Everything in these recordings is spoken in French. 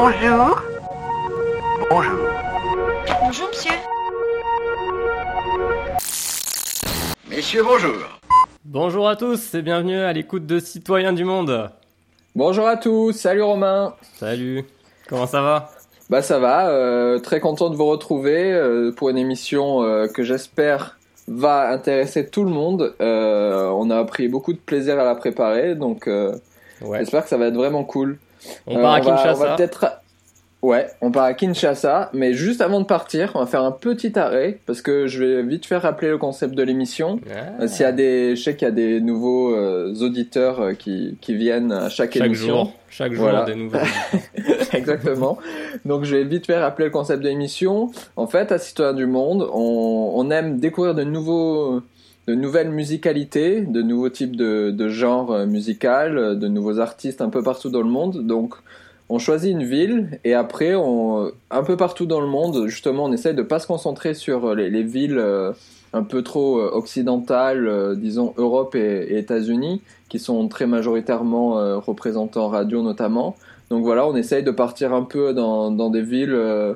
Bonjour. Bonjour. Bonjour, monsieur. Messieurs, bonjour. Bonjour à tous et bienvenue à l'écoute de Citoyens du Monde. Bonjour à tous, salut Romain. Salut, comment ça va ? Bah ça va, très content de vous retrouver pour une émission que j'espère va intéresser tout le monde. On a pris beaucoup de plaisir à la préparer, donc j'espère que ça va être vraiment cool. On part à Kinshasa. On va peut-être... Ouais, on part à Kinshasa, mais juste avant de partir, on va faire un petit arrêt, parce que je vais vite faire rappeler le concept de l'émission. S'il y a des... Je sais qu'il y a des nouveaux auditeurs qui viennent à chaque émission. Chaque jour, voilà. Des nouveaux. Exactement. Donc je vais vite faire rappeler le concept de l'émission. En fait, à Citoyens du Monde, on aime découvrir de nouvelles musicalités, de nouveaux types de genres musicaux, de nouveaux artistes un peu partout dans le monde. Donc on choisit une ville et après, un peu partout dans le monde, justement, on essaie de pas se concentrer sur les villes un peu trop occidentales, disons Europe et États-Unis, qui sont très majoritairement représentées en radio notamment. Donc voilà, on essaye de partir un peu dans des villes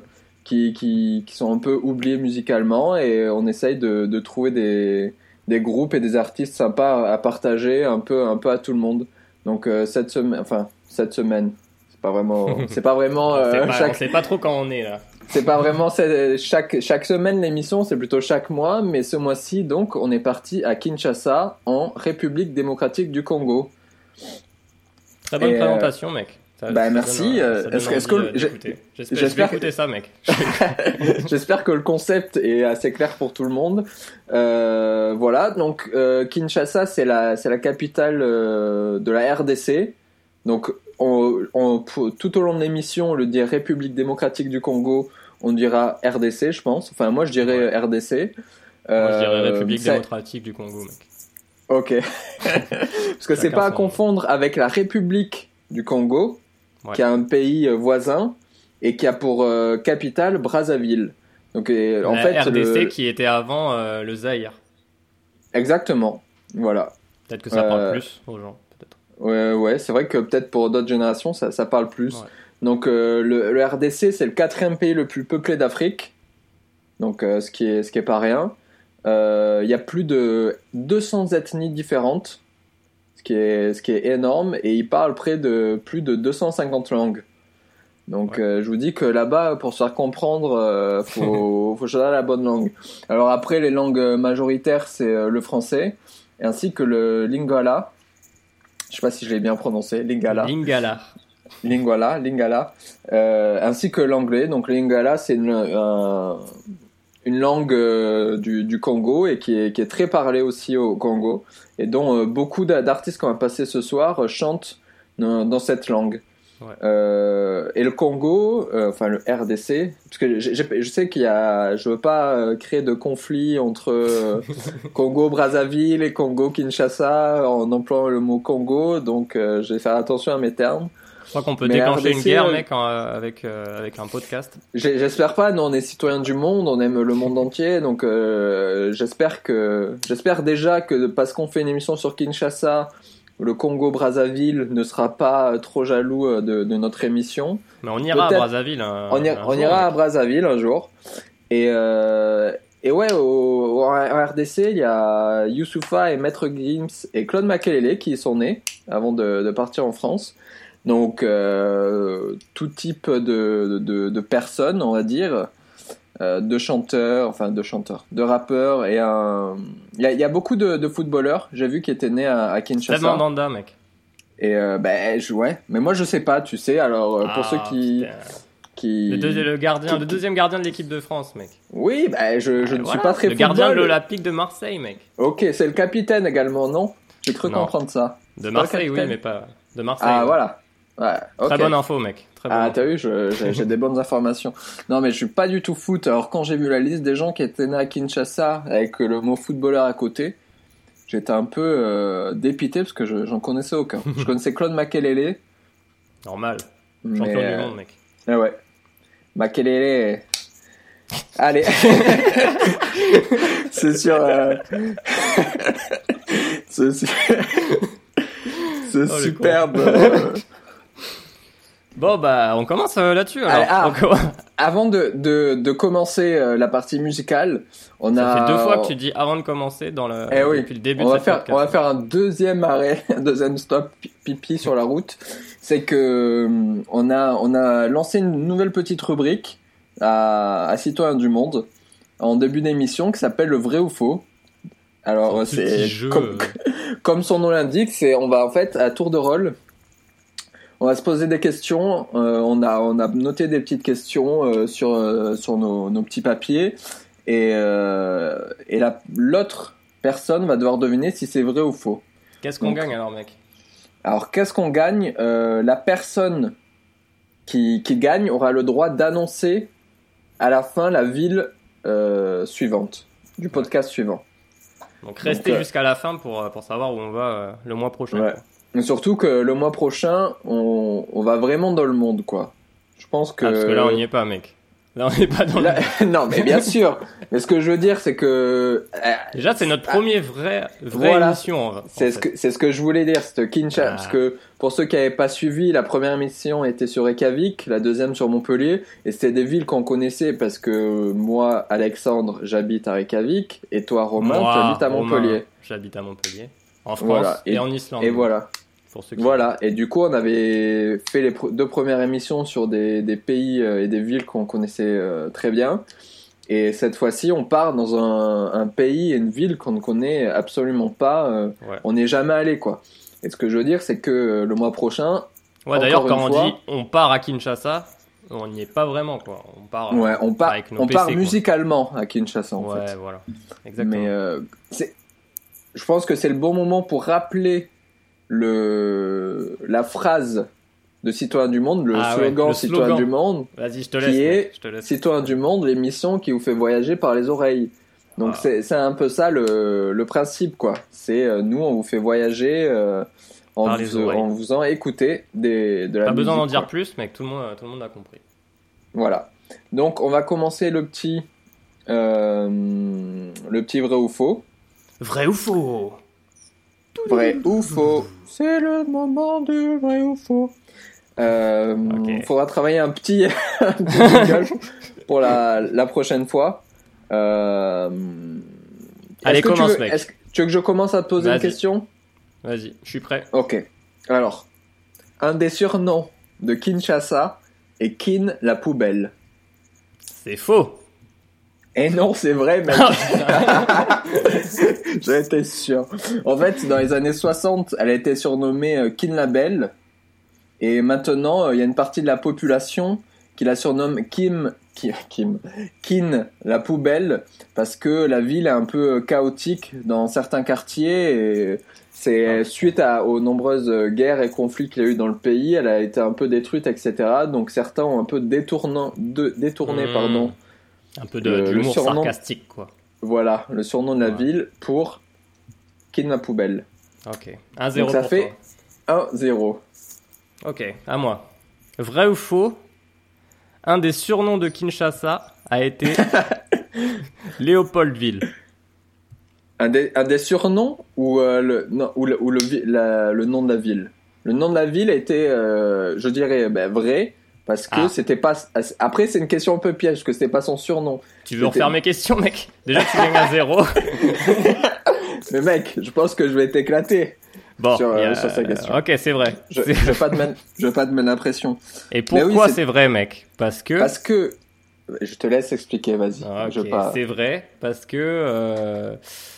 qui sont un peu oubliées musicalement et on essaye de trouver des groupes et des artistes sympas à partager un peu à tout le monde. Donc cette semaine, c'est pas vraiment On sait pas trop quand on est là. C'est pas vraiment chaque semaine l'émission, c'est plutôt chaque mois, mais ce mois-ci donc on est parti à Kinshasa en République démocratique du Congo. Très bonne présentation, mec. Merci. J'espère écouter ça, mec. J'espère que le concept est assez clair pour tout le monde. Voilà, donc Kinshasa, c'est la capitale de la RDC. Donc, tout au long de l'émission, on le dit République démocratique du Congo, on dira RDC, je pense. Enfin, moi, je dirais RDC. Moi, je dirais République démocratique du Congo, mec. Ok. Parce que c'est pas à confondre avec la République du Congo, qui est un pays voisin et qui a pour capitale Brazzaville. Donc, en fait, RDC qui était avant le Zaïre. Exactement. Voilà. Peut-être que ça parle plus aux gens. Ouais, c'est vrai que peut-être pour d'autres générations, ça parle plus. Ouais. Donc, le RDC, c'est le 4e pays le plus peuplé d'Afrique. Donc, ce qui est pas rien. Il y a plus de 200 ethnies différentes. Ce qui est énorme, et il parle près de plus de 250 langues. Donc je vous dis que là-bas, pour se faire comprendre, faut choisir la bonne langue. Alors après, les langues majoritaires, c'est le français, ainsi que le lingala. Je sais pas si je l'ai bien prononcé, lingala. Lingala. Ainsi que l'anglais. Donc le lingala, c'est une langue du Congo et qui est très parlée aussi au Congo et dont beaucoup d'artistes qu'on va passer ce soir chantent dans cette langue. Ouais. Et le Congo, enfin le RDC, parce que je sais je veux pas créer de conflit entre Congo Brazzaville et Congo Kinshasa en employant le mot Congo, donc je vais faire attention à mes termes. Je crois qu'on peut déclencher une guerre, mec, avec un podcast. J'espère pas. Nous, on est citoyens du monde, on aime le monde entier, donc j'espère déjà que parce qu'on fait une émission sur Kinshasa, le Congo-Brazzaville ne sera pas trop jaloux de notre émission. Mais on ira à Brazzaville. On ira à Brazzaville un jour. Et ouais, au RDC, il y a Youssoupha et Maître Gims et Claude Makelele qui y sont nés avant de partir en France. Donc tout type de personnes, on va dire, de rappeurs et il y a beaucoup de footballeurs, j'ai vu, qui étaient nés à Kinshasa. C'est Mandanda, mec. Et ouais, mais moi je sais pas, tu sais. Alors pour ceux qui le deuxième gardien de l'équipe de France, mec. Oui, je ne suis pas très le gardien de l'Olympique de Marseille, mec. Ok, c'est le capitaine également, non? J'ai cru comprendre ça. De Marseille, oui, mais pas de Marseille. Ah, voilà. Ouais, okay. Très bonne info, mec. T'as vu, j'ai des bonnes informations. Non, mais je suis pas du tout foot. Alors, quand j'ai vu la liste des gens qui étaient nés à Kinshasa avec le mot footballeur à côté, j'étais un peu dépité parce que j'en connaissais aucun. Je connaissais Claude Makelele. Normal. Champion du monde, mec. Ah ouais. Makelele. Allez. C'est sûr. C'est superbe. Bon, bah, on commence là-dessus, alors. Avant de commencer la partie musicale, Ça fait 2 fois que tu dis avant de commencer depuis le début de cette podcast. On va faire un deuxième arrêt, un deuxième stop pipi sur la route. C'est que on a lancé une nouvelle petite rubrique à Citoyens du Monde en début d'émission qui s'appelle le vrai ou faux. Alors c'est comme son nom l'indique, on va en fait à tour de rôle. On va se poser des questions. On a noté des petites questions sur nos petits papiers et l'autre personne va devoir deviner si c'est vrai ou faux. Qu'est-ce qu'on gagne alors, mec? Alors qu'est-ce qu'on gagne? La personne qui gagne aura le droit d'annoncer à la fin la ville suivante du podcast suivant. Donc restez jusqu'à la fin pour savoir où on va le mois prochain. Ouais. Mais surtout que le mois prochain, on va vraiment dans le monde, quoi. Je pense que... parce que là, on n'y est pas, mec. Là, on n'est pas dans le monde. Non, mais bien sûr. Mais ce que je veux dire, c'est que... Déjà, c'est notre premier vraie émission. C'est ce que je voulais dire. C'était Kinshasa. Parce que pour ceux qui n'avaient pas suivi, la première émission était sur Reykjavik, la deuxième sur Montpellier. Et c'était des villes qu'on connaissait parce que moi, Alexandre, j'habite à Reykjavik. Et toi, Romain, tu habites à Montpellier. Romain, j'habite à Montpellier. En France et en Islande. Et voilà. Voilà, et du coup on avait fait les 2 premières émissions sur des pays et des villes qu'on connaissait très bien, et cette fois-ci on part dans un pays et une ville qu'on ne connaît absolument pas, on n'est jamais allé, quoi. Et ce que je veux dire, c'est que le mois prochain, d'ailleurs quand on dit on part à Kinshasa, on n'y est pas vraiment, quoi. On part avec nos PC, part musicalement à Kinshasa, en fait. Ouais, voilà, exactement. Mais je pense que c'est le bon moment pour rappeler la phrase de Citoyens du Monde, le slogan Citoyens du Monde. Vas-y, je te laisse. Citoyens du Monde, l'émission qui vous fait voyager par les oreilles. Donc c'est un peu ça le principe, quoi. C'est nous, on vous fait voyager en vous faisant écouter de la musique. Pas besoin d'en dire plus, mec, tout le monde a compris. Voilà. Donc on va commencer le petit vrai ou faux. Vrai ou faux? Vrai ou faux? C'est le moment du vrai ou faux. Faudra travailler un petit jingle pour la prochaine fois. Allez, commence, mec. Tu veux que je commence à te poser une question? Vas-y, je suis prêt. Ok. Alors, un des surnoms de Kinshasa est Kin la poubelle. C'est faux. Et non, c'est vrai, mec. J'en étais sûr. En fait, dans les années 60, elle a été surnommée Kin la Belle. Et maintenant, il y a une partie de la population qui la surnomme Kin la Poubelle, parce que la ville est un peu chaotique dans certains quartiers. Et c'est suite aux nombreuses guerres et conflits qu'il y a eu dans le pays, elle a été un peu détruite, etc. Donc certains ont un peu détourné, un peu de l'humour sarcastique, quoi. Voilà, le surnom de la ville pour Kin la Poubelle. Ok, 1-0 donc ça pour fait toi. 1-0. Ok, à moi. Vrai ou faux? Un des surnoms de Kinshasa a été Léopoldville. Un des surnoms ou le nom de la ville? Le nom de la ville était, je dirais, vrai. Parce que c'était pas... Après, c'est une question un peu piège, parce que c'était pas son surnom. Tu veux refaire mes questions, mec? Déjà, tu gagnes à 0. Mais mec, je pense que je vais t'éclater sur sa question. Ok, c'est vrai. Je vais pas te mettre la pression. Et pourquoi c'est vrai, mec? Parce que... Je te laisse expliquer, vas-y. C'est vrai, parce que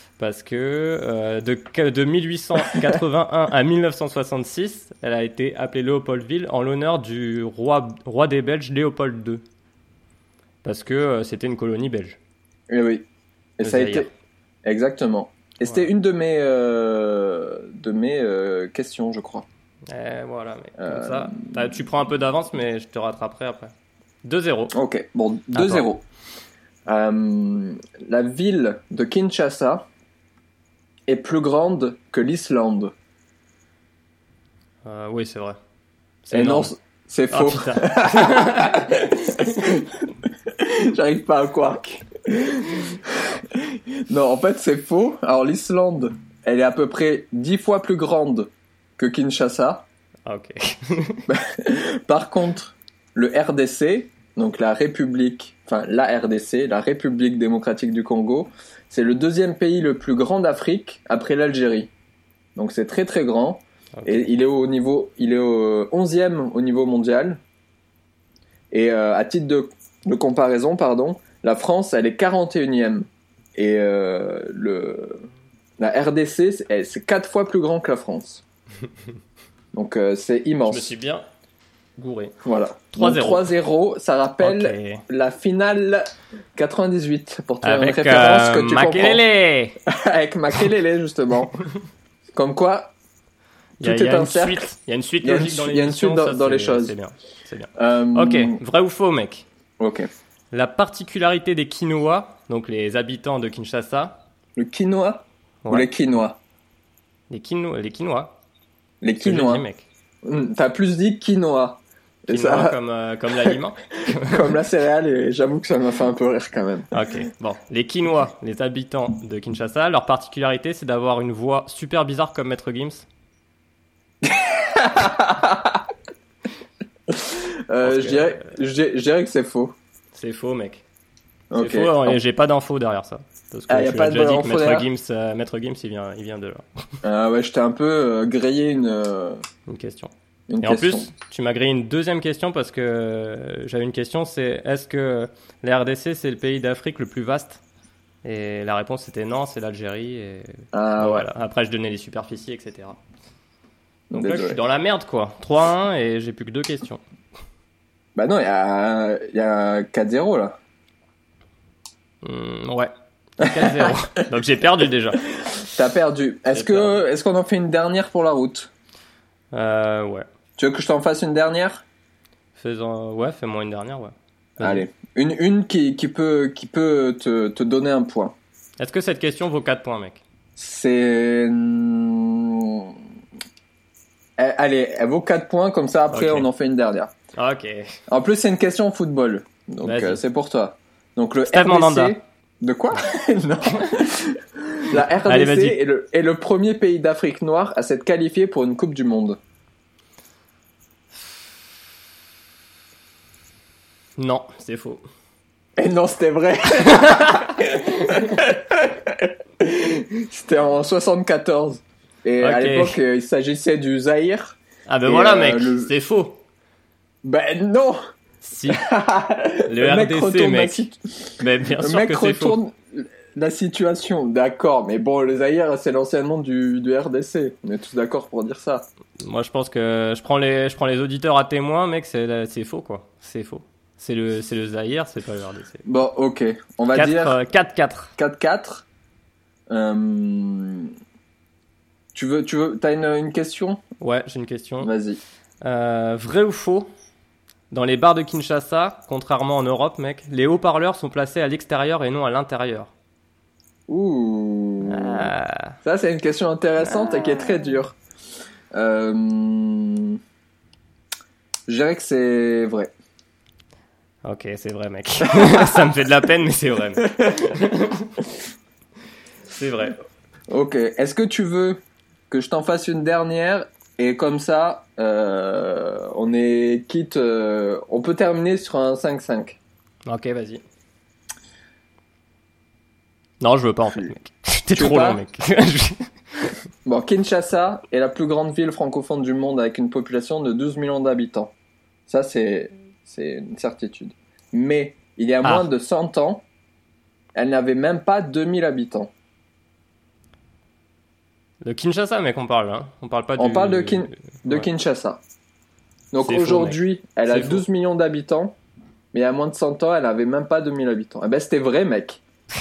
de 1881 à 1966, elle a été appelée Léopoldville en l'honneur du roi des Belges Léopold II. Parce que c'était une colonie belge. Et oui. Et ça a été... Exactement. Et c'était une de mes questions, je crois. Voilà, mais comme ça... tu prends un peu d'avance, mais je te rattraperai après. 2-0. Ok, bon, 2-0. La ville de Kinshasa est plus grande que l'Islande. Oui, c'est vrai. Et non, c'est faux. J'arrive pas à croire. Non, en fait, c'est faux. Alors, l'Islande, elle est à peu près 10 fois plus grande que Kinshasa. Ah, ok. Par contre, le RDC, donc la RDC, la République démocratique du Congo, c'est le deuxième pays le plus grand d'Afrique après l'Algérie. Donc c'est très très grand. Okay. Et il est au 11e au niveau mondial. Et à titre de comparaison, la France, elle est 41e. Et la RDC, c'est 4 fois plus grand que la France. Donc c'est immense. Je me suis bien gouré. Voilà. 3-0. 3-0, ça rappelle la finale 98. Pour te avec une référence que tu Makelele. comprends. Avec Makelele, justement. Comme quoi, tout est un cercle. Il y a une suite logique dans les Il y a une suite dans les choses. C'est bien. Ok, vrai ou faux, mec? Ok. La particularité des Quinois, donc les habitants de Kinshasa. Le quinoa ou les quinois? Les Quinois. Les quinois. Dit, mec. T'as plus dit quinoa. Quinoa comme l'aliment. Comme la céréale, et j'avoue que ça m'a fait un peu rire quand même. Ok, bon. Les Quinois, les habitants de Kinshasa, leur particularité, c'est d'avoir une voix super bizarre comme Maître Gims. Je dirais que c'est faux. C'est faux, mec. Okay. C'est faux, et j'ai pas d'infos derrière ça. Parce que y a je pas lui ai déjà dit d'infos que Maître Gims, il vient de là. Ouais, je t'ai un peu grillé une question. Une et question. En plus, tu m'as grillé une deuxième question parce que j'avais une question, c'est est-ce que la RDC, c'est le pays d'Afrique le plus vaste? Et la réponse c'était non, c'est l'Algérie. Et voilà. Après, je donnais les superficies, etc. Donc là, je suis dans la merde, quoi. 3-1 et j'ai plus que 2 questions. Bah non, il y a 4-0 là. Ouais. 4-0. Donc j'ai perdu déjà. T'as perdu. Est-ce qu'on en fait une dernière pour la route? Ouais. Tu veux que je t'en fasse une dernière? Fais-moi une dernière, ouais. Vas-y. Allez. Une qui peut te donner un point. Est-ce que cette question vaut 4 points, mec? Allez, elle vaut 4 points, comme ça après on en fait une dernière. Ok. En plus, c'est une question football. Donc c'est pour toi. Donc le Stade RDC... Mandanda. De quoi? Non. La RDC est le premier pays d'Afrique noire à s'être qualifié pour une Coupe du Monde. Non, c'est faux. Et non, c'était vrai. C'était en 74. Et à l'époque, il s'agissait du Zaïre. Ah ben voilà, mec, c'est faux. Ben non. Si. Le RDC, mec. Mais bien sûr que c'est faux. La situation, d'accord, mais bon, le Zaïre, c'est l'ancien nom du RDC. On est tous d'accord pour dire ça. Moi, je pense que je prends les auditeurs à témoin, mec, c'est faux, quoi. C'est faux. C'est le Zaïre, c'est pas le RDC. Bon, ok. On va dire 4-4. 4-4. T'as une question? Ouais, j'ai une question. Vas-y. Vrai ou faux? Dans les bars de Kinshasa, contrairement en Europe, mec, les haut-parleurs sont placés à l'extérieur et non à l'intérieur. Ouh. Ça, c'est une question intéressante et qui est très dure. Je dirais que c'est vrai. Ok, c'est vrai, mec. Ça me fait de la peine, mais c'est vrai. C'est vrai. Ok. Est-ce que tu veux que je t'en fasse une dernière et comme ça, on est quitte. On peut terminer sur un 5-5. Ok, vas-y. Non, je veux pas en fait, mec. T'es trop long, mec. Bon, Kinshasa est la plus grande ville francophone du monde avec une population de 12 millions d'habitants. Ça, c'est une certitude. Mais il y a moins de 100 ans, elle n'avait même pas 2000 habitants. De Kinshasa, mec, on parle, hein. On parle pas On parle de Kinshasa. Donc aujourd'hui, elle a 12 millions d'habitants, mais il y a moins de 100 ans, elle avait même pas 2000 habitants. Eh ben, c'était vrai, mec.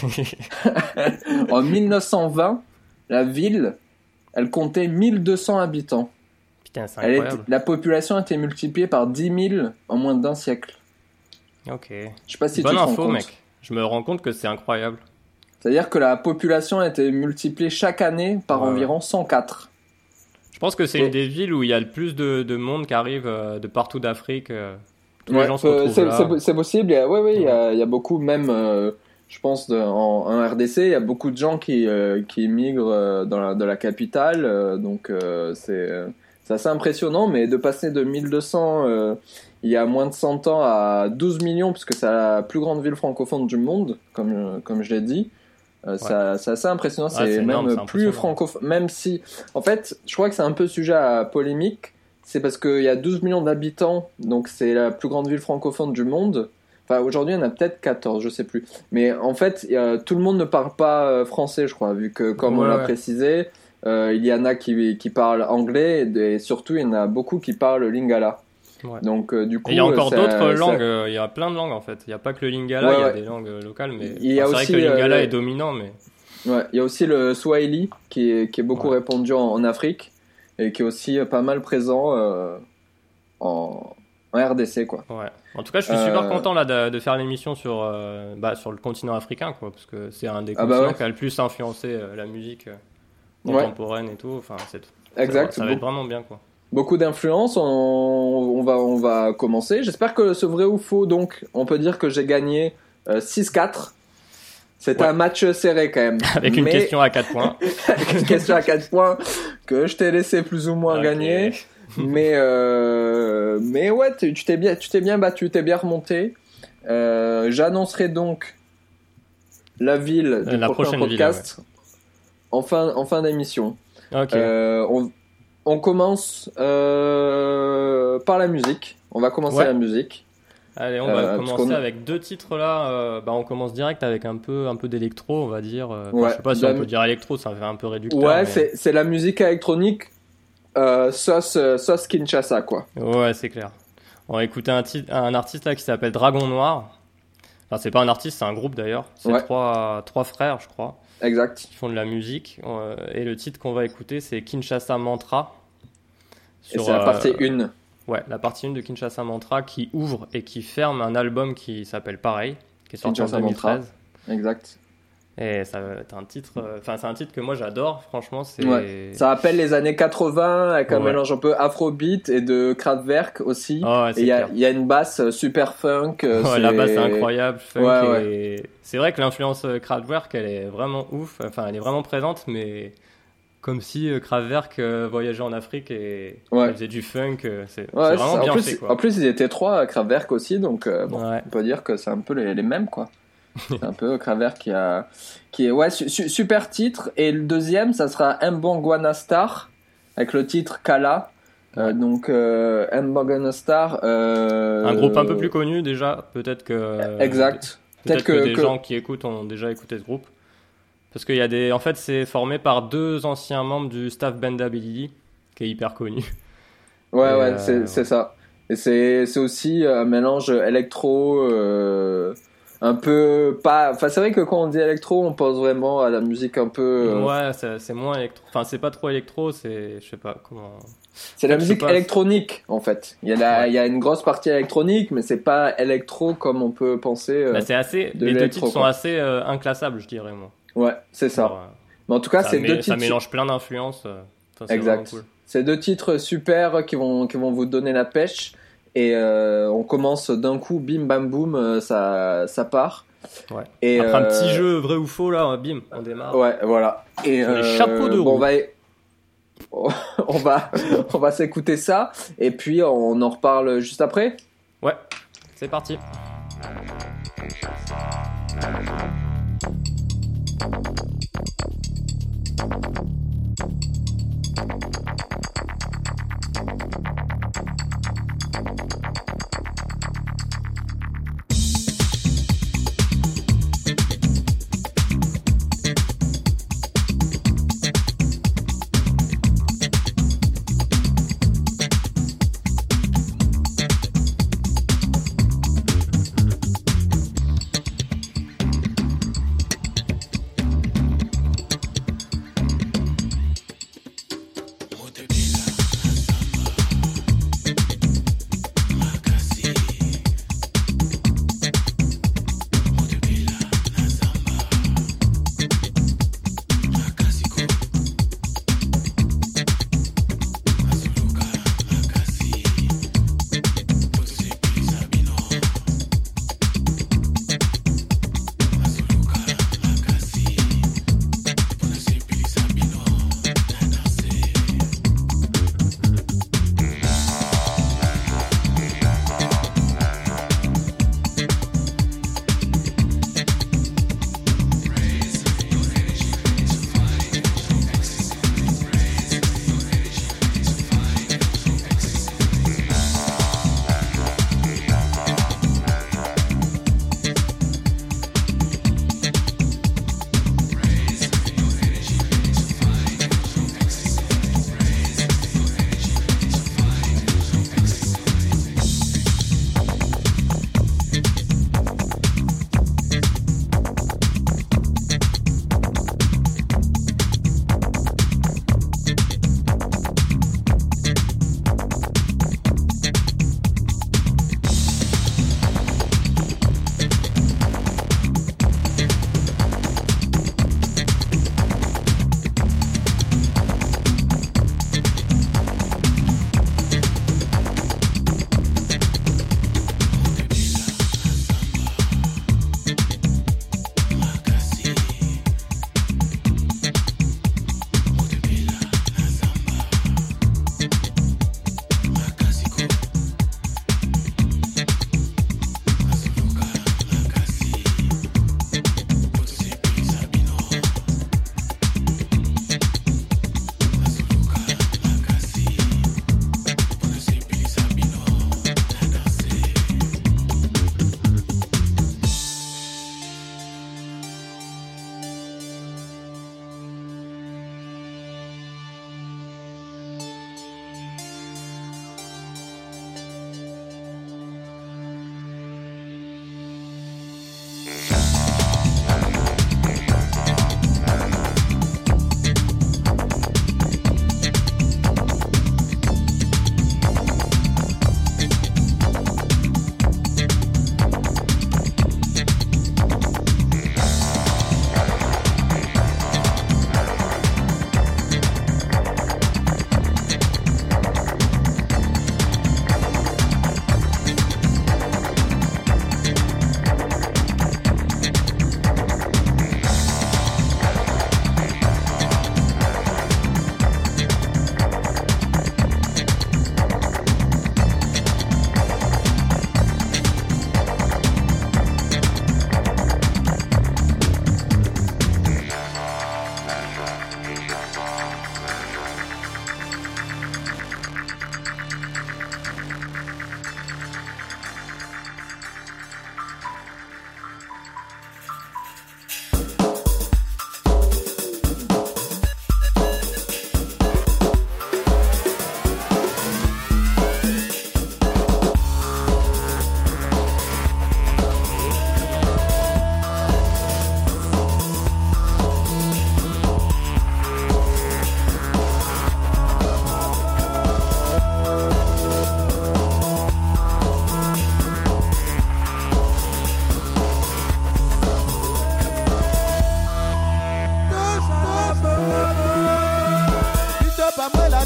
En 1920, la ville, elle comptait 1200 habitants. Putain, c'est incroyable. La population a été multipliée par 10 000 en moins d'un siècle. Ok. Je sais pas si Bonne tu te rends info, compte. mec. Je me rends compte que c'est incroyable. C'est-à-dire que la population a été multipliée chaque année par environ 104. Je pense que c'est une des villes où il y a le plus de monde qui arrive de partout d'Afrique. Tous les gens se retrouvent là. C'est possible. Il y a beaucoup, même, je pense, en RDC, il y a beaucoup de gens qui émigrent dans la capitale. Donc, C'est assez impressionnant, mais de passer de 1200 il y a moins de 100 ans à 12 millions, puisque c'est la plus grande ville francophone du monde, comme je l'ai dit, c'est assez impressionnant. C'est énorme, même c'est plus francophone, même si, en fait, je crois que c'est un peu sujet à polémique, c'est parce qu'il y a 12 millions d'habitants, donc c'est la plus grande ville francophone du monde. Enfin, aujourd'hui, il y en a peut-être 14, je sais plus. Mais en fait, tout le monde ne parle pas français, je crois, vu que, comme on l'a précisé, il y en a qui parlent anglais, et surtout, il y en a beaucoup qui parlent lingala. Ouais. Donc, du coup, il y a encore d'autres langues, il y a plein de langues en fait. Il n'y a pas que le lingala, il y a des langues locales, mais c'est vrai que le lingala est dominant. Mais... Ouais, il y a aussi le swahili qui est beaucoup répandu en Afrique et qui est aussi pas mal présent en RDC, quoi. Ouais. En tout cas, je suis super content là de faire l'émission sur le continent africain, quoi, parce que c'est un des continents qui a le plus influencé la musique contemporaine et tout. Enfin, exact. Ça va être vraiment bien, quoi. Beaucoup d'influence. On va commencer. J'espère que ce vrai ou faux, donc, on peut dire que j'ai gagné 6-4. C'était un match serré quand même. Avec une question à 4 points. Avec une question à 4 points que je t'ai laissé plus ou moins gagner. Mais ouais, tu t'es bien battu, t'es bien remonté. J'annoncerai donc la ville du prochain podcast en fin d'émission. Okay. On commence par la musique. On va commencer la musique. Allez, on va commencer avec 2 titres là. On commence direct avec un peu d'électro, on va dire. Je sais pas si on peut dire électro, ça fait un peu réducteur. Ouais, mais... c'est la musique électronique sauce Kinshasa, quoi. Ouais, c'est clair. On va écouter un artiste là qui s'appelle Dragon Noir. Enfin, c'est pas un artiste, c'est un groupe d'ailleurs. C'est 3 frères, je crois. Exact. Qui font de la musique. Et le titre qu'on va écouter, c'est Kinshasa Mantra. Et c'est la partie 1. Ouais, la partie 1 de Kinshasa Mantra qui ouvre et qui ferme un album qui s'appelle pareil, qui est sorti en 2013. Mantra. Exact. Et ça va être un titre, c'est un titre que moi j'adore, franchement. Ça rappelle les années 80 avec un mélange un peu afrobeat et de Kraftwerk aussi. Et il y a une basse super funk. La basse est incroyable, funk. Et c'est vrai que l'influence Kraftwerk, elle est vraiment ouf, enfin elle est vraiment présente, mais comme si Kraftwerk voyageait en Afrique et faisait du funk. C'est vraiment bien fait, quoi. En plus, ils étaient 3 Kraftwerk aussi, donc on peut dire que c'est un peu les mêmes, quoi. C'est un peu Kraftwerk qui est super titre. Et le deuxième, ça sera Mbongwana Star avec le titre Kala. Donc Mbongwana Star. Un groupe un peu plus connu déjà, peut-être que. Exact. Peut-être que des gens qui écoutent ont déjà écouté ce groupe. Parce qu'il y a en fait, c'est formé par 2 anciens membres du staff Benda Bilili, qui est hyper connu. C'est ça. Et c'est aussi un mélange électro, un peu pas. Enfin, c'est vrai que quand on dit électro, on pense vraiment à la musique un peu. Ouais, c'est moins électro. Enfin, c'est pas trop électro, je sais pas comment. C'est la musique électronique, en fait. Il y a une grosse partie électronique, mais c'est pas électro comme on peut penser. Les 2 titres sont assez inclassables, je dirais, moi. Ouais, c'est ça. Mais en tout cas, c'est 2 titres. Ça mélange plein d'influences. Exact. Cool. C'est 2 titres super qui vont vous donner la pêche. Et on commence d'un coup, bim bam boum, ça part. Ouais. Et après un petit jeu vrai ou faux là, bim, on démarre. Ouais, voilà. Et les chapeaux de roue. On va s'écouter ça et puis on en reparle juste après. Ouais, c'est parti.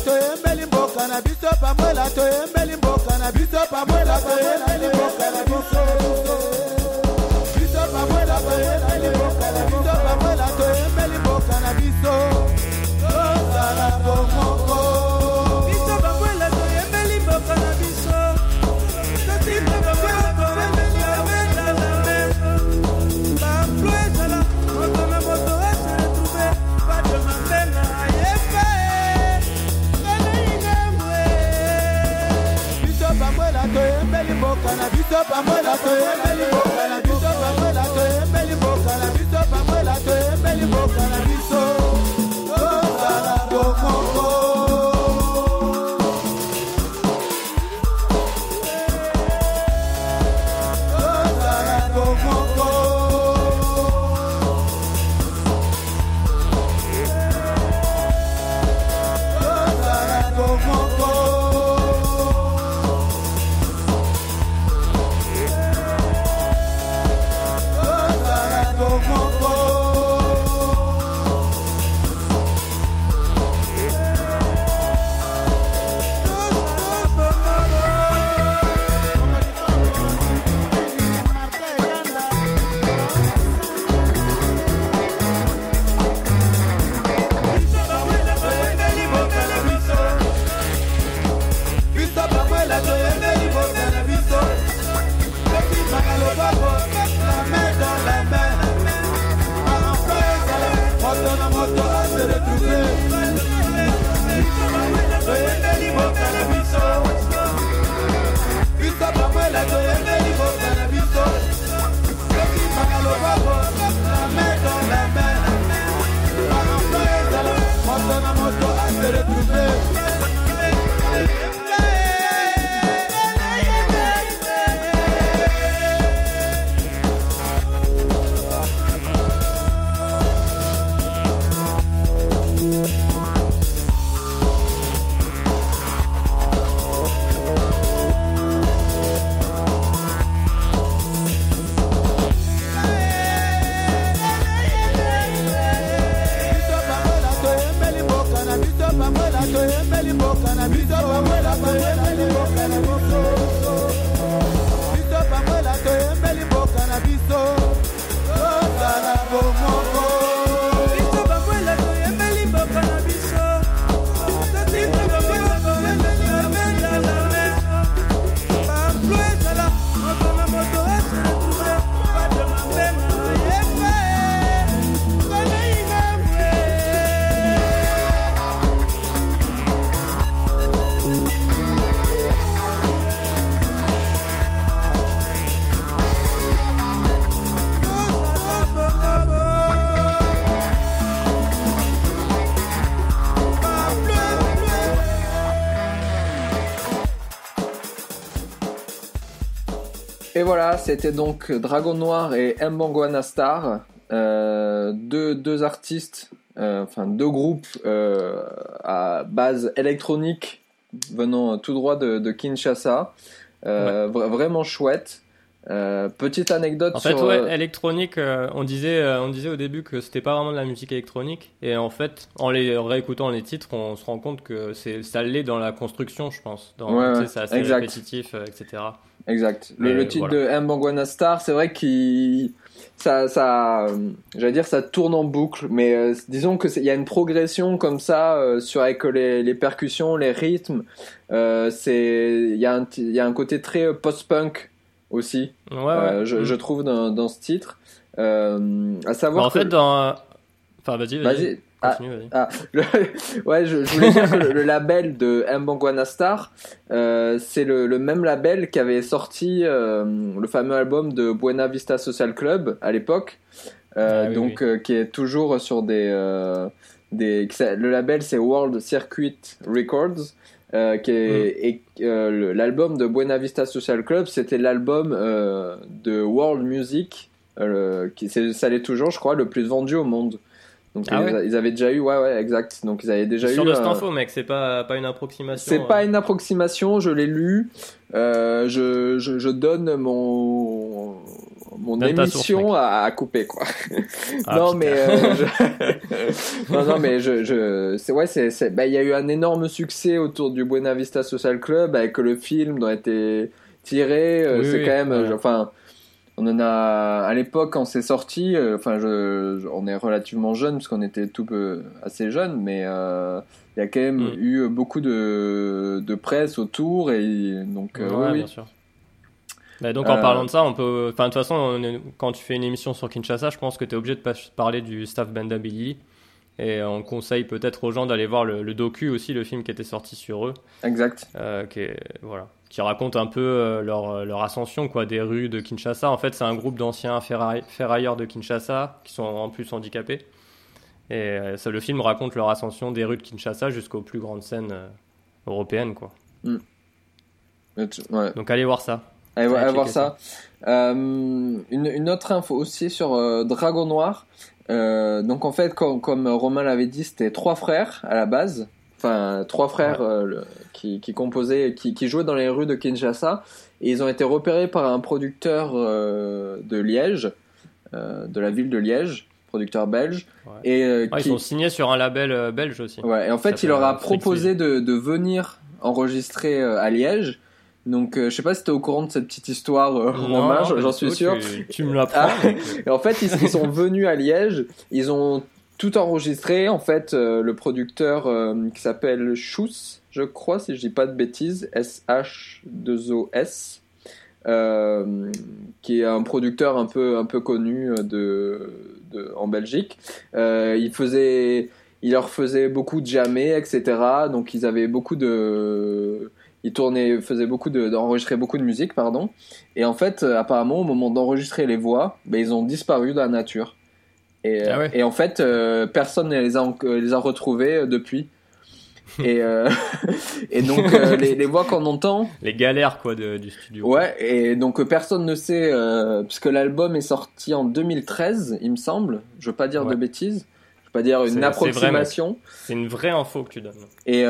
toyembeli mboka na biso pamwela toyembeli mboka na biso pamwela toyembeli mboka na biso biso pamwela toyembeli mboka na biso pamwela toyembeli mboka na biso tozala bomoko biso pamwela toyembeli mboka na biso totima pamwela toyembeli amena na mesa bamploi ezala moto na moto ese retrouve pas de mambena ayefa pamwela toyembeli mboka na biso pamwela toyembeli mboka na biso pamwela toyembeli mboka na biso pamwela toyembeli mboka na biso tozala bomoko tozala bomoko tozala bomoko Et voilà, c'était donc Dragon Noir et Mbangwana Star, deux artistes, deux groupes à base électronique venant tout droit de Kinshasa, vraiment chouette. Petite anecdote en fait, électronique, on disait au début que c'était pas vraiment de la musique électronique, et en fait, en les réécoutant les titres, on se rend compte que ça l'est dans la construction, je pense. C'est assez répétitif, etc. Exact. Le titre de Mbangwana Star, c'est vrai qu'il j'allais dire ça tourne en boucle, mais disons que il y a une progression comme ça avec les percussions, les rythmes. Il y a un côté très post-punk aussi. Je trouve dans ce titre. À savoir. En fait, enfin, vas-y. Je voulais dire que le label de Mbangwana Star, c'est le même label qui avait sorti le fameux album de Buena Vista Social Club à l'époque, qui est toujours sur le label c'est World Circuit Records, l'album de Buena Vista Social Club, c'était l'album de World Music, ça l'est toujours, je crois, le plus vendu au monde. Donc ils avaient déjà eu, exact. Donc ils avaient déjà eu. Sur de cette info, mec, c'est pas une approximation. C'est pas une approximation, je l'ai lu. Je donne Donne émission source, à couper, quoi. Ah, non, putain. mais non, mais il y a eu un énorme succès autour du Buena Vista Social Club avec le film dont a été tiré. C'est quand même, on en a à l'époque quand c'est sorti. On est relativement jeune parce qu'on était assez jeunes, mais il y a quand même eu beaucoup de presse autour et donc oui. Bien sûr. Bah donc en parlant de ça, on peut. Enfin, de toute façon, quand tu fais une émission sur Kinshasa, je pense que tu es obligé de parler du staff Banda Billy. Et on conseille peut-être aux gens d'aller voir le docu aussi, le film qui était sorti sur eux. Exact. Qui raconte un peu leur ascension, quoi, des rues de Kinshasa. En fait, c'est un groupe d'anciens ferrailleurs de Kinshasa qui sont en plus handicapés. Et le film raconte leur ascension des rues de Kinshasa jusqu'aux plus grandes scènes européennes, quoi. Ouais. Donc allez voir ça. Allez voir ça. Une autre info aussi sur Dragon Noir. Donc en fait, comme Romain l'avait dit, c'était 3 frères à la base. Enfin, 3 frères qui composaient, qui jouaient dans les rues de Kinshasa. Et ils ont été repérés par un producteur de Liège, de la ville de Liège, producteur belge. Ouais. Et ils sont signés sur un label belge aussi. Ouais, et en fait, il leur a proposé de venir enregistrer à Liège. Donc, je sais pas si t'es au courant de cette petite histoire, Romain, j'en suis sûr. Tu me l'apprends. Et en fait, ils sont venus à Liège, ils ont tout enregistré. En fait, le producteur qui s'appelle Schuss, je crois, si je dis pas de bêtises, SH2OS, qui est un producteur un peu connu en Belgique. Il leur faisait beaucoup de jammer, etc. Donc, ils avaient beaucoup de... Ils enregistraient beaucoup de musique, pardon. Et en fait, apparemment, au moment d'enregistrer les voix, ils ont disparu dans la nature. Et en fait, personne ne les a retrouvés depuis. Et donc, les voix qu'on entend... Les galères, quoi, du studio. Ouais, et donc personne ne sait... puisque l'album est sorti en 2013, il me semble. Je veux pas dire de bêtises. Pas dire une approximation. C'est une vraie info que tu donnes. Et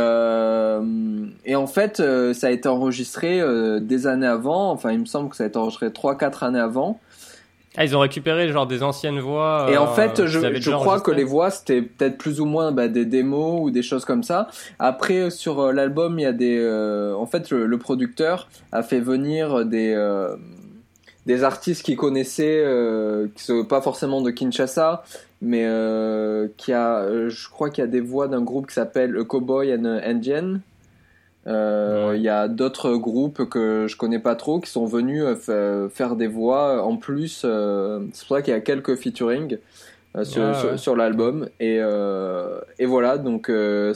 en fait, ça a été enregistré des années avant. Enfin, il me semble que ça a été enregistré 3-4 années avant. Ah, ils ont récupéré genre des anciennes voix. Et en fait, je crois que les voix, c'était peut-être plus ou moins des démos ou des choses comme ça. Après, sur l'album, il y a des... en fait, le producteur a fait venir des artistes qu'il connaissait, qui sont pas forcément de Kinshasa, mais je crois qu'il y a des voix d'un groupe qui s'appelle A Cowboy and Indian. Il y a d'autres groupes que je connais pas trop qui sont venus faire des voix en plus. C'est pour ça qu'il y a quelques featuring sur l'album. Et voilà, donc le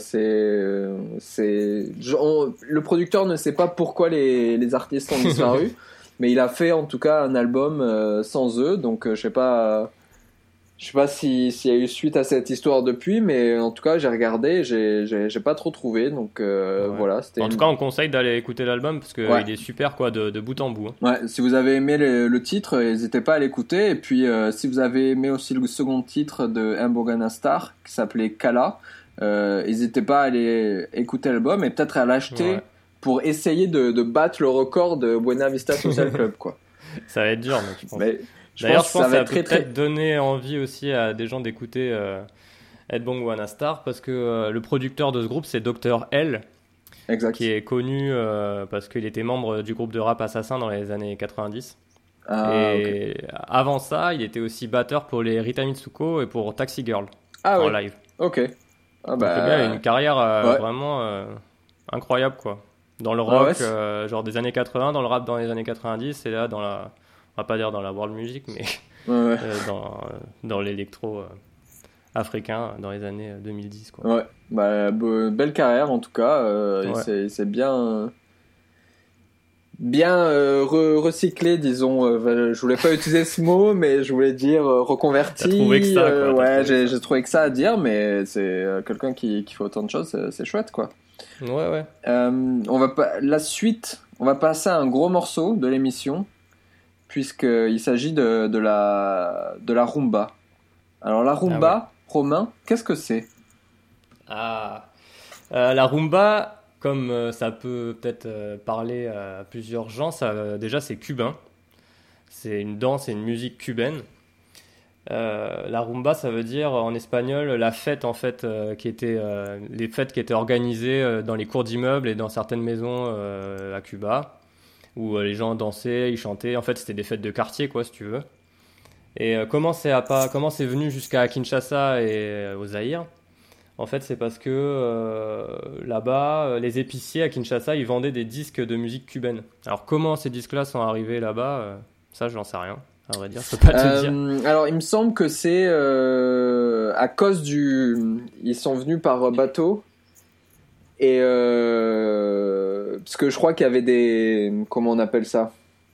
producteur ne sait pas pourquoi les artistes ont disparu. Mais il a fait en tout cas un album sans eux, donc je sais pas s'il y a eu suite à cette histoire depuis, mais en tout cas j'ai regardé, j'ai pas trop trouvé, donc voilà. En tout cas, on conseille d'aller écouter l'album parce que il est super, quoi, de bout en bout. Hein. Ouais, si vous avez aimé le titre, n'hésitez pas à l'écouter. Et puis si vous avez aimé aussi le second titre de Mbogana Star qui s'appelait Kala, n'hésitez pas à aller écouter l'album et peut-être à l'acheter. Ouais. Pour essayer de battre le record de Buena Vista Social Club, quoi. Ça va être dur, mais je pense. D'ailleurs, je pense que ça va peut-être donner envie aussi à des gens d'écouter Ed Mbogana Star, parce que le producteur de ce groupe, c'est Dr. L, exact. Qui est connu parce qu'il était membre du groupe de rap Assassin dans les années 90. Et avant ça, il était aussi batteur pour les Rita Mitsuko et pour Taxi Girl en live. Ok. Donc le gars a une carrière vraiment incroyable, quoi. Dans le rock, genre des années 80, dans le rap dans les années 90, et là on va pas dire dans la world music, mais dans l'électro africain dans les années 2010, quoi. Ouais, belle carrière en tout cas. C'est bien recyclé, disons. Je voulais pas utiliser ce mot, mais je voulais dire reconverti. T'as trouvé que ça, quoi. J'ai trouvé que ça à dire, mais c'est quelqu'un qui fait autant de choses, c'est chouette, quoi. Ouais. La suite, on va passer à un gros morceau de l'émission, puisqu'il s'agit de la rumba. Alors la rumba, Romain, qu'est-ce que c'est ? La rumba, comme ça peut peut-être parler à plusieurs gens, déjà c'est cubain. c'est une danse et une musique cubaine. La rumba, ça veut dire en espagnol la fête en fait, les fêtes qui étaient organisées dans les cours d'immeubles et dans certaines maisons à Cuba, où les gens dansaient, ils chantaient. En fait, c'était des fêtes de quartier, quoi, si tu veux. Et comment c'est venu jusqu'à Kinshasa et au Zaïre? En fait, c'est parce que là-bas, les épiciers à Kinshasa, ils vendaient des disques de musique cubaine. Alors, comment ces disques-là sont arrivés là-bas, ça, j'en sais rien. À vrai dire, je peux pas te dire. Alors, il me semble que c'est à cause ils sont venus par bateau. Et parce que je crois qu'il y avait des... Comment on appelle ça?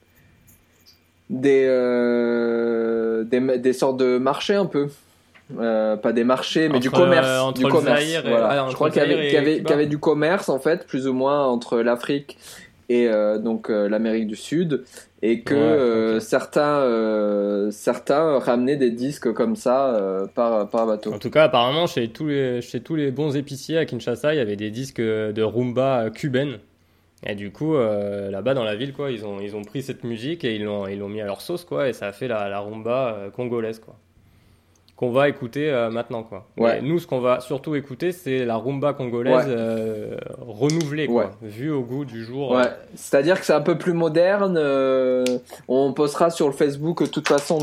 Des sortes de marchés un peu. Pas des marchés, mais du commerce. Du commerce. Voilà. Je crois qu'il y avait du commerce, en fait, plus ou moins, entre l'Afrique et donc l'Amérique du Sud. Et que certains ramenaient des disques comme ça par bateau. En tout cas, apparemment, chez tous les bons épiciers à Kinshasa, il y avait des disques de rumba cubaine. Et du coup, là-bas dans la ville, quoi, ils ont pris cette musique et ils l'ont mis à leur sauce, quoi, et ça a fait la rumba congolaise, quoi. Qu'on va écouter maintenant, quoi. Ouais. Et nous, ce qu'on va surtout écouter, c'est la rumba congolaise renouvelée, quoi, vue au goût du jour. Ouais. C'est-à-dire que c'est un peu plus moderne. On postera sur le Facebook de toute façon,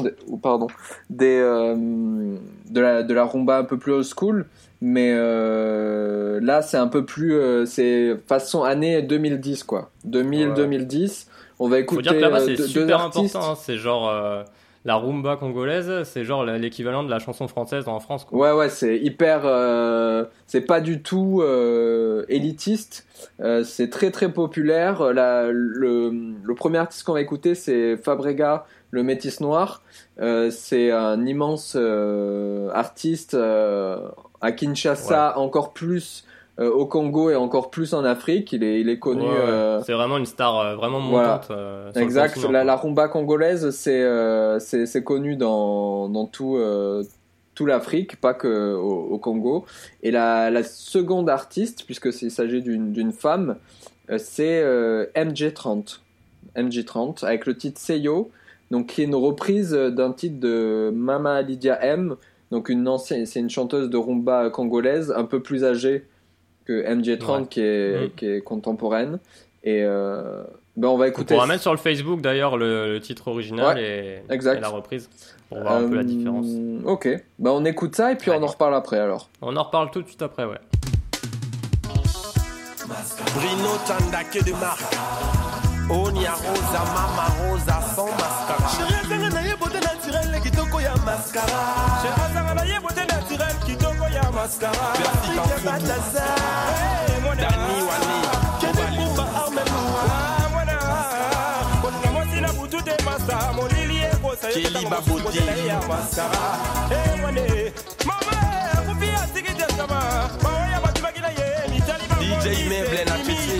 de la rumba un peu plus old school. Mais là, c'est un peu plus, c'est façon année 2010, quoi. 2010. On va écouter. Faut dire que là-bas, c'est deux super artistes. important. Hein. C'est genre. La rumba congolaise, c'est genre l'équivalent de la chanson française en France, quoi. Ouais, c'est hyper... c'est pas du tout élitiste. C'est très, très populaire. Le premier artiste qu'on va écouter, c'est Fabrega, le Métis Noir. C'est un immense artiste à Kinshasa, encore plus au Congo et encore plus en Afrique. Il est connu. C'est vraiment une star vraiment montante. Voilà. Exact. La rumba congolaise, c'est connu dans tout l'Afrique, pas que au Congo. Et la seconde artiste, puisque il s'agit d'une femme, c'est MJ30. MJ30 avec le titre Seyo, donc qui est une reprise d'un titre de Mama Lydia M. Donc c'est une chanteuse de rumba congolaise, un peu plus âgée que MJ30 qui est contemporaine. Et on va écouter. On pourra mettre sur le Facebook d'ailleurs le titre original et la reprise pour voir un peu la différence. Ok, on écoute ça et puis on en reparle après alors. On en reparle tout de suite après, ouais. Bruno Tandake de marque. Onia Rosa, Mama Rosa sans mascara. Chérie, na beauté naturelle qui toko ya mascara. Chérie, na beauté naturelle qui toko ya mascara. Dani Wani, Kene Kumba Armenu. Moi si la boutou de mascara, mon lilie est grosse. Kelly Babouti. DJ Meble na pitié.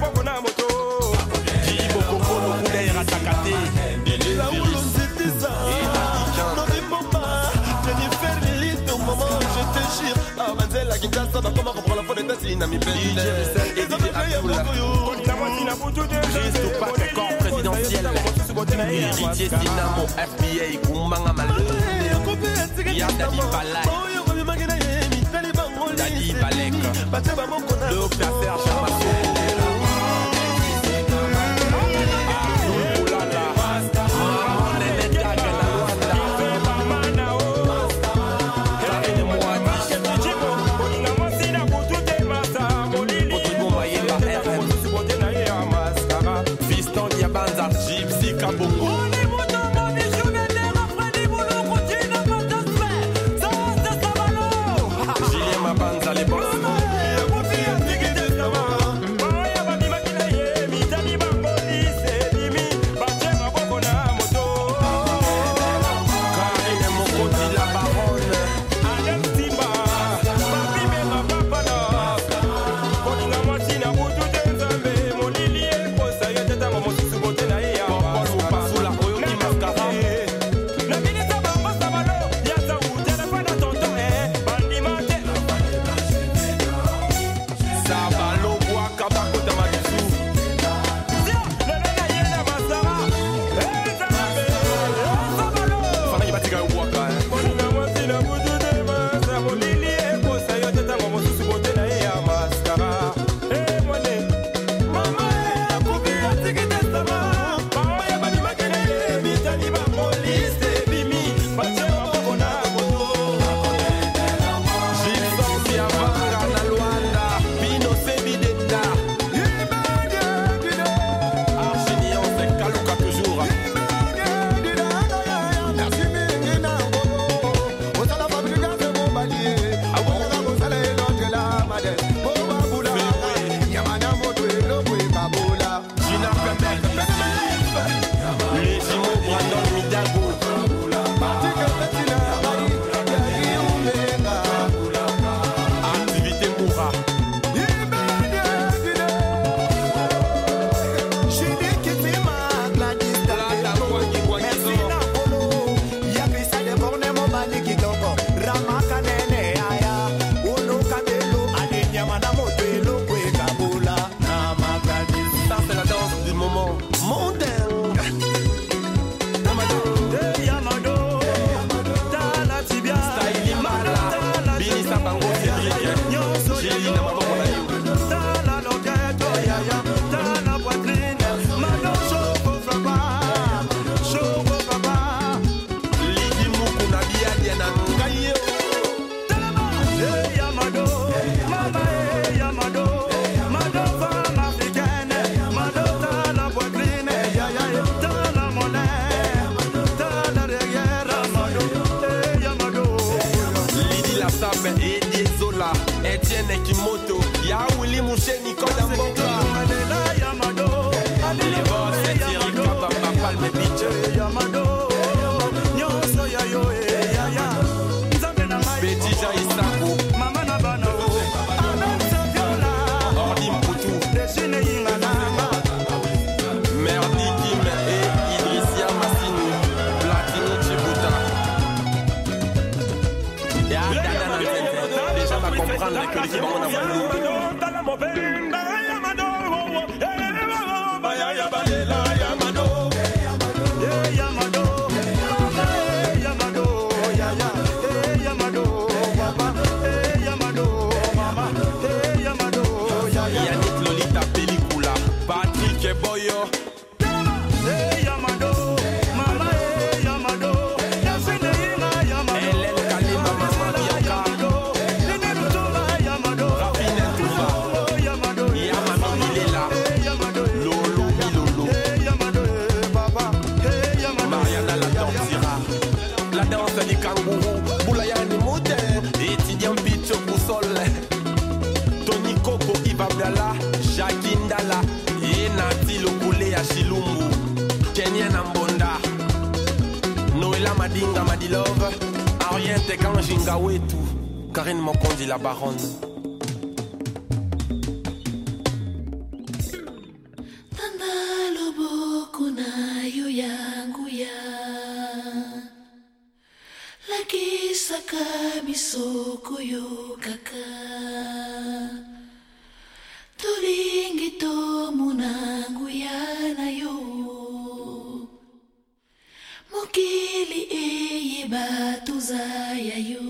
Présidentiel, héritier Dynamo, FBA, Kumbanga Malou, Dadi Balak, Dadi Balek, Docteur Serge Amassou. que boyo. Hey Yamado, mama hey Yamado, yafine ina Yamado. Ellen Kalima mama Bianca, nene lutunga Yamado. Rafine Toufa, Yamado, Yamado Milela, Yamado, Lolo Milolo, Yamado, Papa, Yamado. Mariana la dansira, la danse du kangourou, Boulaya ni moute, étudiant Picho Boussole. Tony Coco Ibabdala, Jacqueline Dala, Yenati Lokule ya Shilumbu, Kenya Nambonda, Noëlla Madinga Madilove, Ariente Kanjinga Wetu, Karine Mokondi la baronne. Tanda lobo kuna yangu ya Lagi saka misoko yo kaka Tulingi to munangu yana yo Mokili eyeba tuzaya yo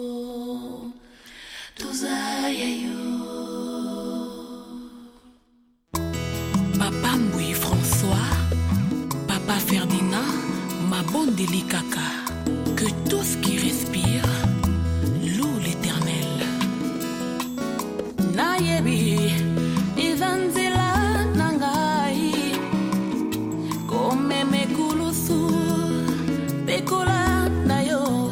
Papa Mboui François, Papa Ferdinand, ma bonne Delikaka, que tout ce qui respire loue l'Éternel. Nayebi, Izanzela Nangai, Komeme Kulusu, Pekola Nayo,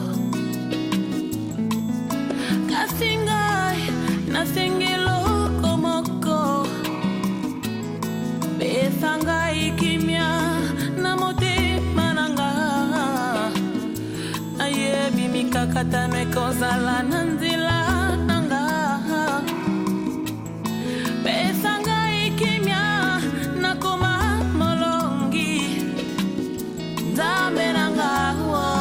Kasingai, Nasengelo Komoko, Besangai Kimia, Namote Mananga, Ayebi Mikakata Mekozala Nanzila Nanga, Besangai Kimia, Nakoma Molongi, Zamenanga,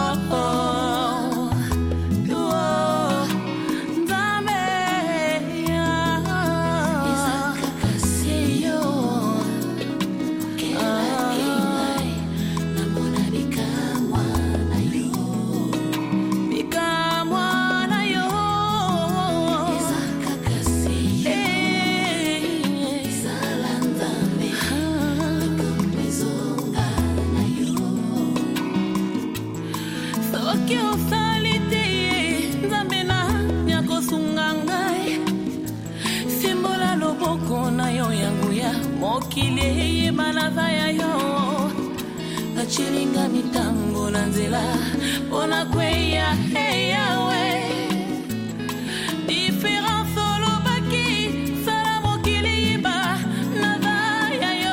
Mokili manazaya yo Achiringa mitango nanzela Ona kweya hey yawe Différence solo baki Sala mokili ba Nazaya yo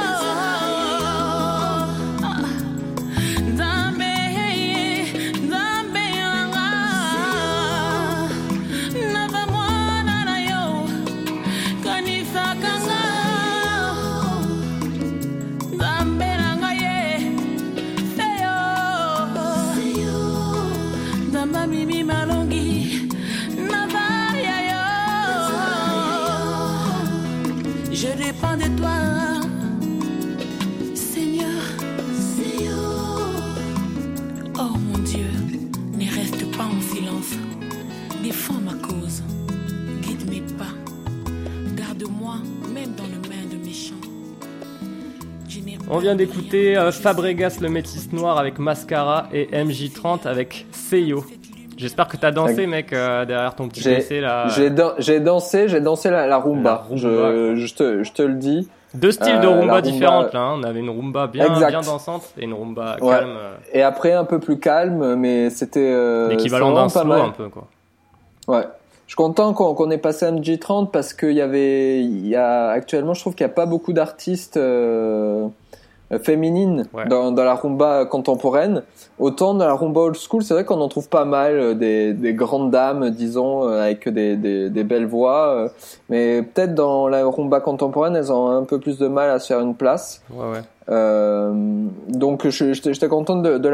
Zambe Zambe yanga Nava mwana na yo Kanisa kanga Mimi Malongi Navaya yo Je dépends de toi Seigneur Oh mon Dieu Ne reste pas en silence Défends ma cause Guide mes pas Garde-moi même dans le main de méchants. On vient d'écouter Fabregas le métis noir avec Mascara et MJ30 avec Seyo. J'espère que t'as dansé, mec, derrière ton petit PC là. J'ai dansé la rumba. Je te le dis. Deux styles de rumba différentes là. On avait une rumba bien dansante et une rumba calme. Et après un peu plus calme, mais c'était l'équivalent d'un slow un peu quoi. Ouais. Je suis content qu'on ait passé MJ30 parce qu'il y a actuellement, je trouve qu'il y a pas beaucoup d'artistes féminines dans la rumba contemporaine. Autant dans la rumba old school, c'est vrai qu'on en trouve pas mal, des grandes dames, disons, avec des belles voix. Mais peut-être dans la rumba contemporaine, elles ont un peu plus de mal à se faire une place. Donc j'étais content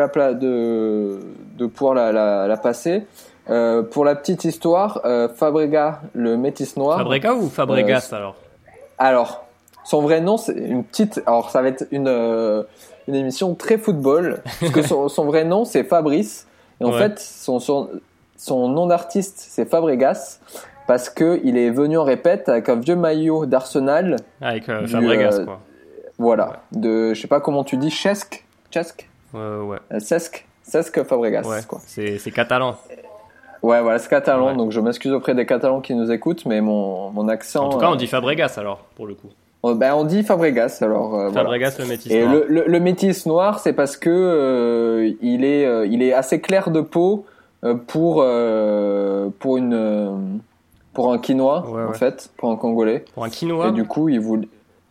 de pouvoir la passer. Pour la petite histoire, Fabregas, le métis noir. Fabregas ou Fabregas alors, son vrai nom, c'est une petite. Alors, ça va être une émission très football, parce que son vrai nom, c'est Fabrice. Et en fait, son nom d'artiste, c'est Fabregas, parce que il est venu en répète avec un vieux maillot d'Arsenal. Avec Fabregas, quoi. Voilà, de, je sais pas comment tu dis, Cesc. Ouais. Cesc Fabregas, Ouais, quoi. c'est catalan. Ouais, voilà, c'est catalan, Ouais. donc je m'excuse auprès des Catalans qui nous écoutent, mais mon accent... En tout cas, on dit Fabregas alors, pour le coup. on dit Fabregas, alors... voilà. Fabregas, le métis Et noir. le métis noir, c'est parce que il est assez clair de peau pour un quinois, Ouais, en ouais. fait, pour un Congolais. Pour un quinoa. Et du coup, il voulait...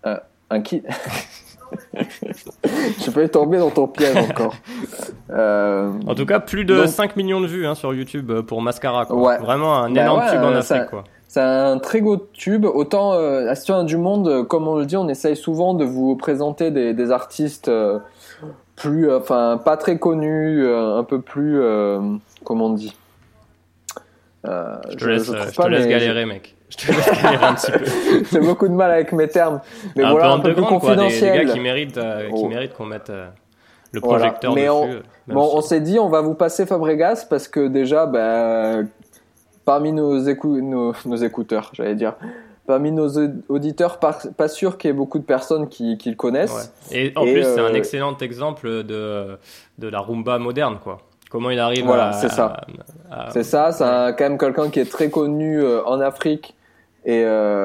Je peux tomber dans ton piège encore. En tout cas, plus de donc- 5 millions de vues sur YouTube pour Mascara. Quoi. Ouais. Vraiment un Bah énorme ouais, tube en ça- Afrique. Quoi. C'est un très gros tube. Autant à Citoyen du Monde, comme on le dit, on essaye souvent de vous présenter des artistes plus, pas très connus, un peu plus, comment on dit. Je te laisse, trouve je pas, te laisse mais galérer, mec. Je te laisse galérer un petit peu. J'ai beaucoup de mal avec mes termes. Mais un voilà, peu un peu plus underground, quoi. Des confidentiel. gars qui méritent, Oh. qu'on mette le Voilà. projecteur Mais dessus. Même Bon, si- on s'est dit, on va vous passer Fabregas parce que déjà, parmi nos écouteurs, j'allais dire, parmi nos auditeurs, pas sûr qu'il y ait beaucoup de personnes qui le connaissent. Ouais. Et en plus, c'est un excellent exemple de la rumba moderne, quoi. Comment il arrive Voilà, c'est ça. C'est ça, c'est quand même quelqu'un qui est très connu en Afrique et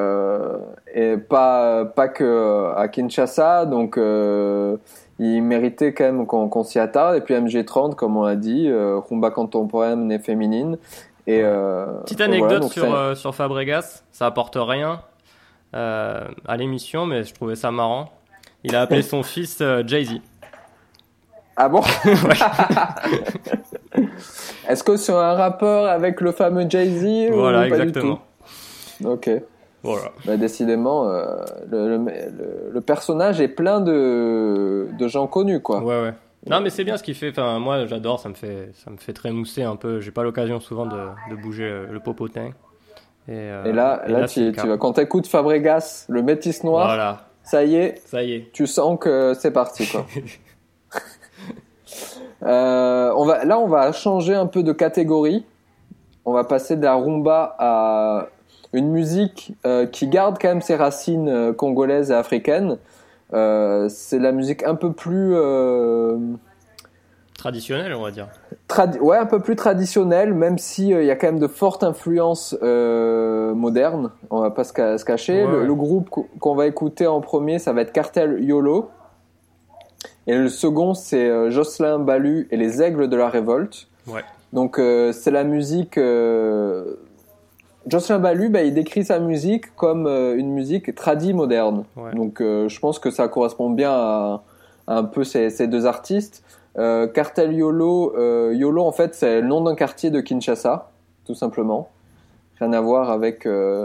pas que à Kinshasa, donc il méritait quand même qu'on s'y attarde. Et puis MG30, comme on l'a dit, rumba contemporaine et féminine. Et Petite et anecdote voilà, sur Fabregas, ça apporte rien à l'émission, mais je trouvais ça marrant. Il a appelé son fils Jay-Z. Ah bon? Est-ce que c'est un rapport avec le fameux Jay-Z Voilà, ou pas exactement. Du tout? Ok. Voilà. Décidément, le personnage est plein de gens connus, quoi. Ouais. Non, mais c'est bien ce qu'il fait. Enfin, moi, j'adore. Ça me fait très mousser un peu. J'ai pas l'occasion souvent de bouger le popotin. Et là, tu vas, quand t'écoutes Fabregas, le métis noir, voilà. ça y est, tu sens que c'est parti, quoi. On va changer un peu de catégorie. On va passer de la rumba à une musique qui garde quand même ses racines congolaises et africaines. C'est la musique un peu plus traditionnelle, on va dire. Un peu plus traditionnelle, même si il y a quand même de fortes influences modernes. On va pas se cacher. Ouais. Le groupe qu'on va écouter en premier, ça va être Cartel Yolo. Et le second, c'est Jocelyn Balu et les Aigles de la Révolte. Ouais. Donc c'est la musique. Jocelyn Balu, il décrit sa musique comme une musique tradie moderne. Ouais. Donc je pense que ça correspond bien à un peu ces deux artistes. Cartel Yolo, Yolo en fait c'est le nom d'un quartier de Kinshasa, tout simplement. Rien à voir avec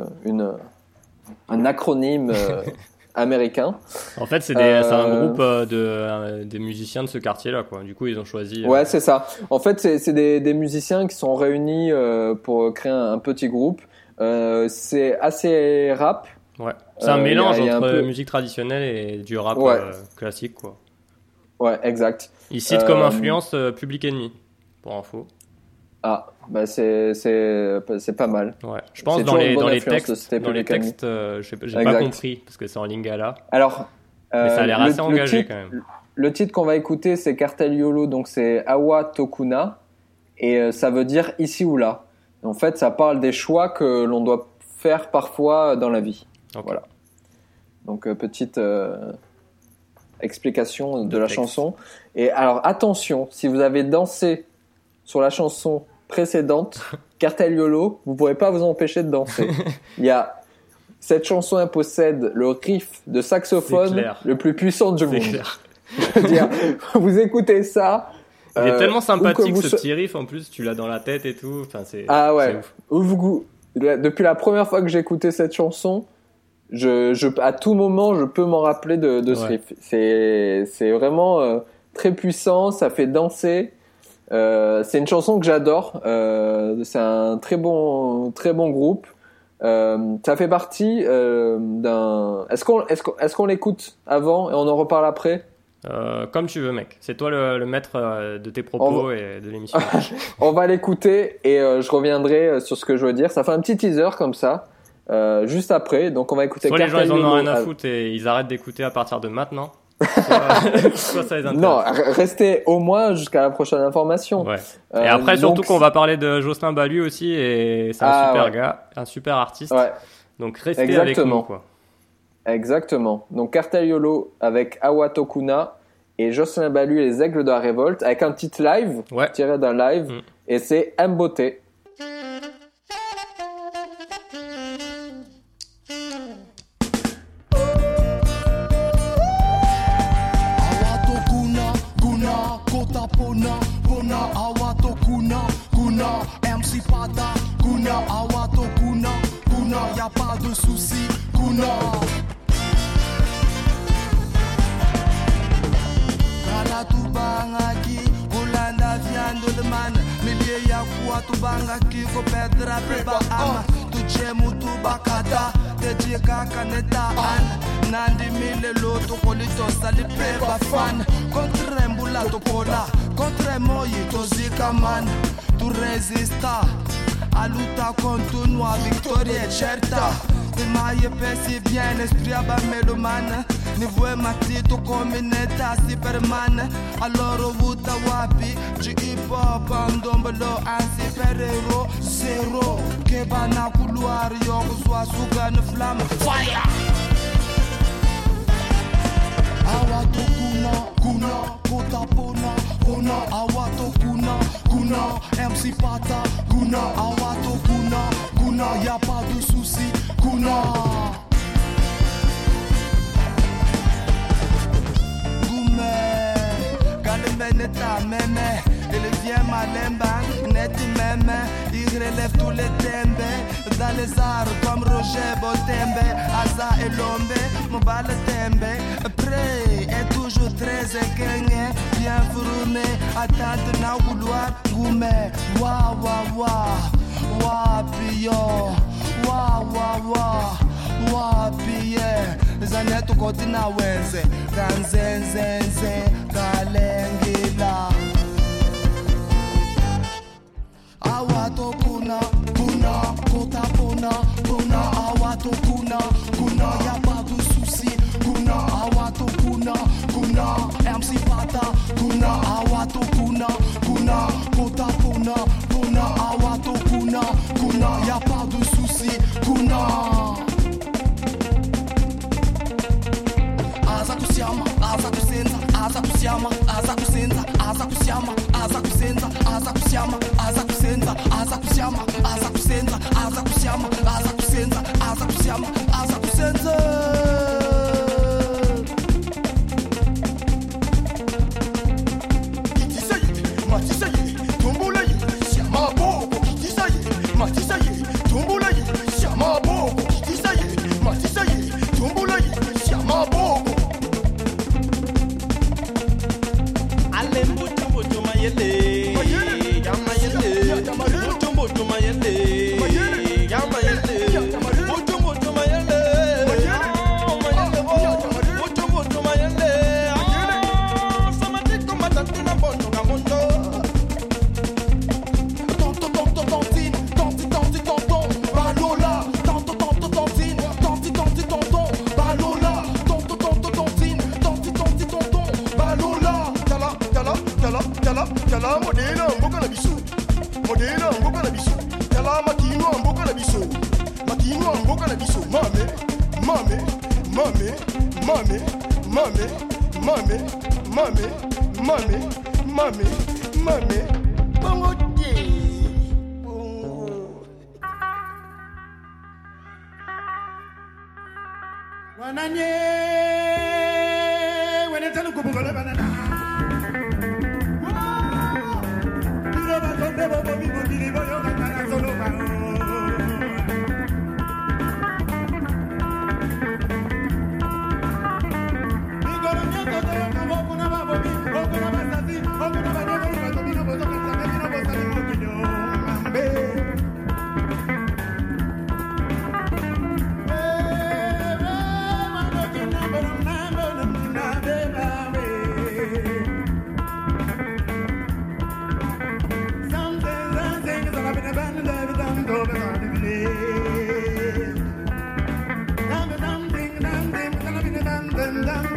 un acronyme américain. En fait, c'est un groupe des musiciens de ce quartier-là, quoi. Du coup, ils ont choisi. Ouais, c'est ça. En fait, c'est des musiciens qui sont réunis pour créer un petit groupe. C'est assez rap. Ouais. C'est un mélange y a entre un peu... musique traditionnelle et du rap classique, quoi. Ouais, exact. Ils citent comme influence Public Enemy, pour info. Ah, c'est pas mal. Ouais. Je pense dans les textes, j'ai pas compris parce que c'est en lingala. Alors, mais ça a l'air assez engagé quand même. Le titre qu'on va écouter, c'est Cartel Yolo, donc c'est Awa Tokuna, et ça veut dire ici ou là. En fait, ça parle des choix que l'on doit faire parfois dans la vie. Okay. Voilà. Donc petite explication de la chanson. Et alors attention, si vous avez dansé sur la chanson précédente, Cartel Yolo, vous ne pourrez pas vous empêcher de danser. Cette chanson, elle possède le riff de saxophone le plus puissant du monde. Clair. Je veux dire, vous écoutez ça. Il est tellement sympathique ce petit riff, en plus tu l'as dans la tête et tout. Enfin, c'est ouf. Depuis la première fois que j'ai écouté cette chanson, à tout moment je peux m'en rappeler de ce riff. C'est vraiment très puissant, ça fait danser. C'est une chanson que j'adore. C'est un très bon groupe. Ça fait partie d'un. Est-ce qu'on l'écoute avant et on en reparle après? Comme tu veux, mec. C'est toi le maître de tes propos et de l'émission. On va l'écouter et je reviendrai sur ce que je veux dire. Ça fait un petit teaser comme ça. juste après. Donc on va écouter Soit les gens Cartel ils en ont Yolo rien à foutre et ils arrêtent d'écouter à partir de maintenant. Soit ça les intéresse. Non, restez au moins jusqu'à la prochaine information. Ouais. Et après, surtout qu'on va parler de Jocelyn Baliu aussi, et c'est un super gars, un super artiste. Ouais. Donc restez avec nous, quoi. Exactement. Donc Cartel Yolo avec Awatokuna et Jocelyn Baliu et les Aigles de la Révolte avec un petit live tiré d'un live et c'est Mboté. Y'a pas de soucis, Kuna. Kalatubangaki, Olanda Viandolman, Milie Yakua Tubangaki, Kopedra Peba Ama, Tujemu Tubakata, Tejika Kaneta An, Nandi Mille Loto Polito Salipeba Fan, contre Mbulato Pola, contre Moyi Tozika Man, tu resista. A luta continua, victoria è certa. E mai e pensi bien, esprit a melomane. Ne vuoi matito come netta Superman. Allora vuta wapi, ci hip hop andombolo anzi per ero zero. Che bana couloir yo sua sugan flamme. Fire! Awato kuna, kota pona, awato kuna, MC Pata, kuna, awato kuna, y'a pas de soucis, kuna. Goumé, Galimbeneta, mémé, il vient malemba, net mémé, il relève tous les tembes, dans les arts comme Roger Botembe, Aza et Lombe, mon balle tembe, prêt et toujours très équengé, bien fourmé, attente na couloir, goumé, wa wa wa, wa pio, wa wa wa, wa pie, zaneto kotina wenze, kanzenzenze, kalengila. Awato kuna, kota pona, awato kuna, y'a pas de soucis, kuna, awato kuna, MC Pata, kuna, awato kuna, kota pona, awato kuna, y'a pas de soucis, kuna. Azakusiama, azakusenza, azakusiama, azakusenza, azakusiama, azakusenza, azakusiama, azakusenza, azakusiama, azakusenza, azakusiama, azakusenza, azakusiama, azakusenza.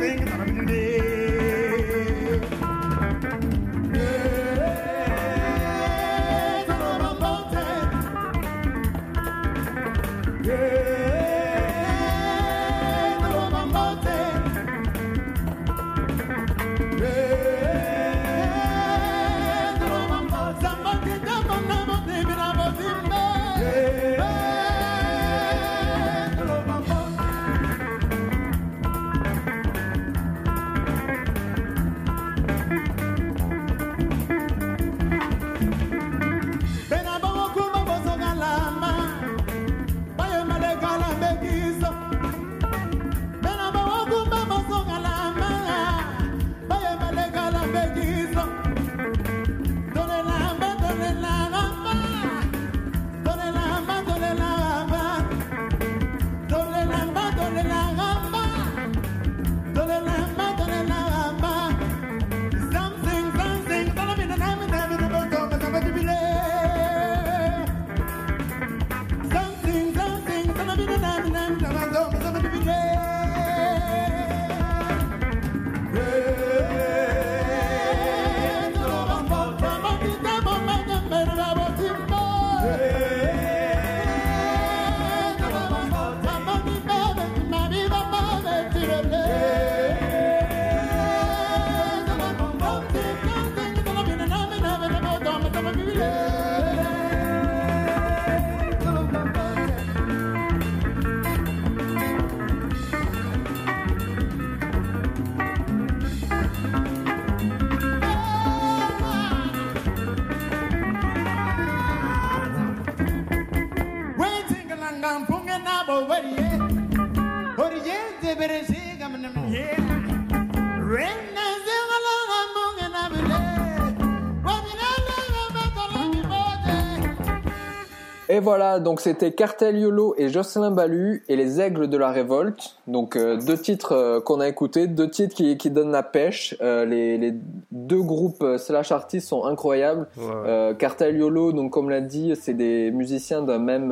Et voilà, donc c'était Cartel Yolo et Jocelyn Ballue et les Aigles de la Révolte. Donc deux titres qu'on a écoutés, deux titres qui donnent la pêche. Les deux groupes slash artistes sont incroyables. Ouais. Cartel Yolo, donc comme l'a dit, c'est des musiciens d'un même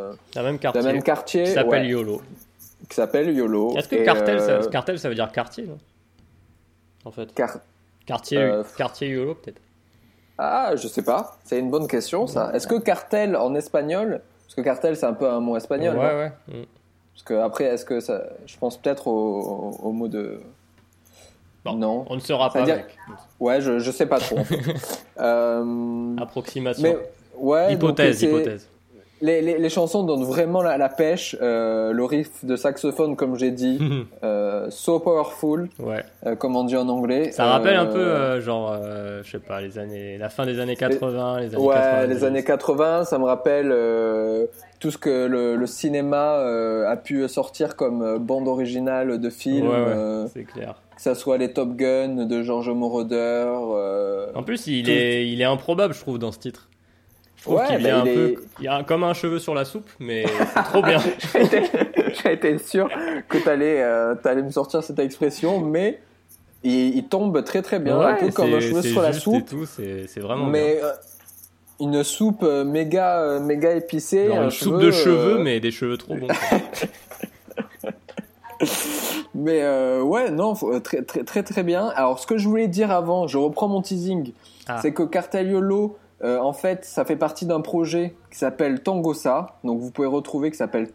quartier qui s'appelle Yolo. Qui s'appelle Yolo. Est-ce que cartel ça veut dire quartier, non ? En fait. Quartier Yolo peut-être. Ah, je sais pas. C'est une bonne question, ça. Est-ce que cartel en espagnol, parce que cartel c'est un peu un mot espagnol. Ouais. Parce que après, est-ce que ça, je pense peut-être au mot de. Bon, non. On ne saura pas. Mec. Ouais, je sais pas trop. En fait. Approximation. Mais ouais. Hypothèse. Les chansons donnent vraiment la pêche. Le riff de saxophone, comme j'ai dit, so powerful, comme on dit en anglais. Ça rappelle un peu, je sais pas, la fin des années 80, les années 80. Les années 80, ça me rappelle tout ce que le cinéma a pu sortir comme bande originale de films. C'est clair. Que ça soit les Top Gun de George Moroder. En plus, il est improbable, je trouve, dans ce titre. Je trouve qu'il vient il y a comme un cheveu sur la soupe, mais c'est trop bien. J'ai été sûr que t'allais me sortir cette expression, mais il tombe très très bien, un peu comme un cheveu sur la soupe. Tout, c'est vraiment mais bien. Une soupe méga épicée. Non, une soupe de cheveux, mais des cheveux trop bons. Mais très très très très bien. Alors ce que je voulais dire avant, je reprends mon teasing, c'est que Cartel Yolo, en fait, ça fait partie d'un projet qui s'appelle Tangosa. Donc vous pouvez retrouver, qui s'appelle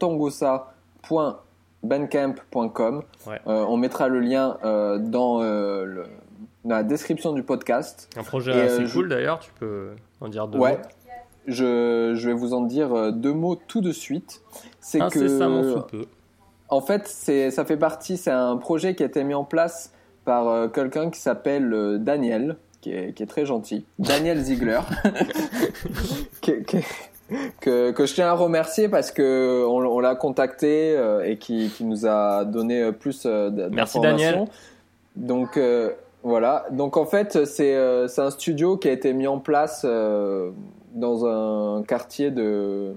tangosa.bandcamp.com. On mettra le lien dans la description du podcast. Un projet assez cool d'ailleurs, tu peux en dire deux mots. Je vais vous en dire deux mots tout de suite. C'est incessamment sous peu. En fait, ça fait partie, c'est un projet qui a été mis en place par quelqu'un qui s'appelle Daniel, qui est très gentil, Daniel Ziegler, que je tiens à remercier parce que on l'a contacté et qui nous a donné plus d'informations. Merci Daniel. Donc voilà. Donc en fait, c'est un studio qui a été mis en place dans un quartier de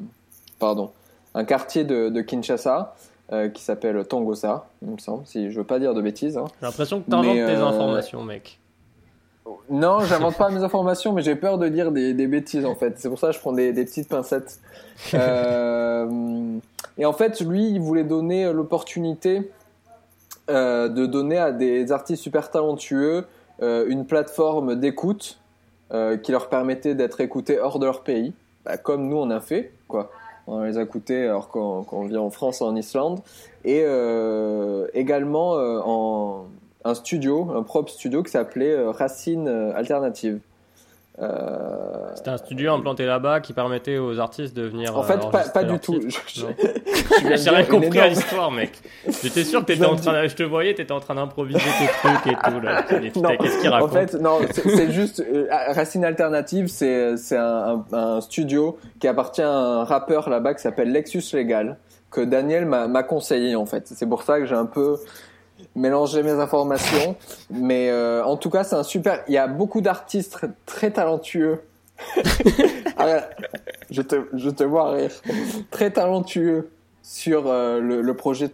Kinshasa. Qui s'appelle Tangosa, il me semble, si je veux pas dire de bêtises. Hein. J'ai l'impression que t'inventes tes informations, mec. Non, j'invente pas mes informations, mais j'ai peur de dire des bêtises en fait. C'est pour ça que je prends des petites pincettes. Et en fait, lui, il voulait donner l'opportunité de donner à des artistes super talentueux une plateforme d'écoute qui leur permettait d'être écoutés hors de leur pays, comme nous on a fait, quoi. On les a écoutés alors quand on vit en France, en Islande, et également un propre studio qui s'appelait Racine Alternative. C'était un studio implanté là-bas qui permettait aux artistes de venir. En fait, pas du tout. J'ai rien compris à l'histoire, mec. J'étais sûr que je te voyais, t'étais en train d'improviser tes trucs et tout là. Qu'est-ce qu'il raconte ? En fait, non, c'est juste Racine Alternative, c'est un studio qui appartient à un rappeur là-bas qui s'appelle Lexus Legal, que Daniel m'a conseillé en fait. C'est pour ça que j'ai un peu mélanger mes informations, mais en tout cas c'est un super, il y a beaucoup d'artistes très talentueux. Je te vois rire. Très talentueux sur le projet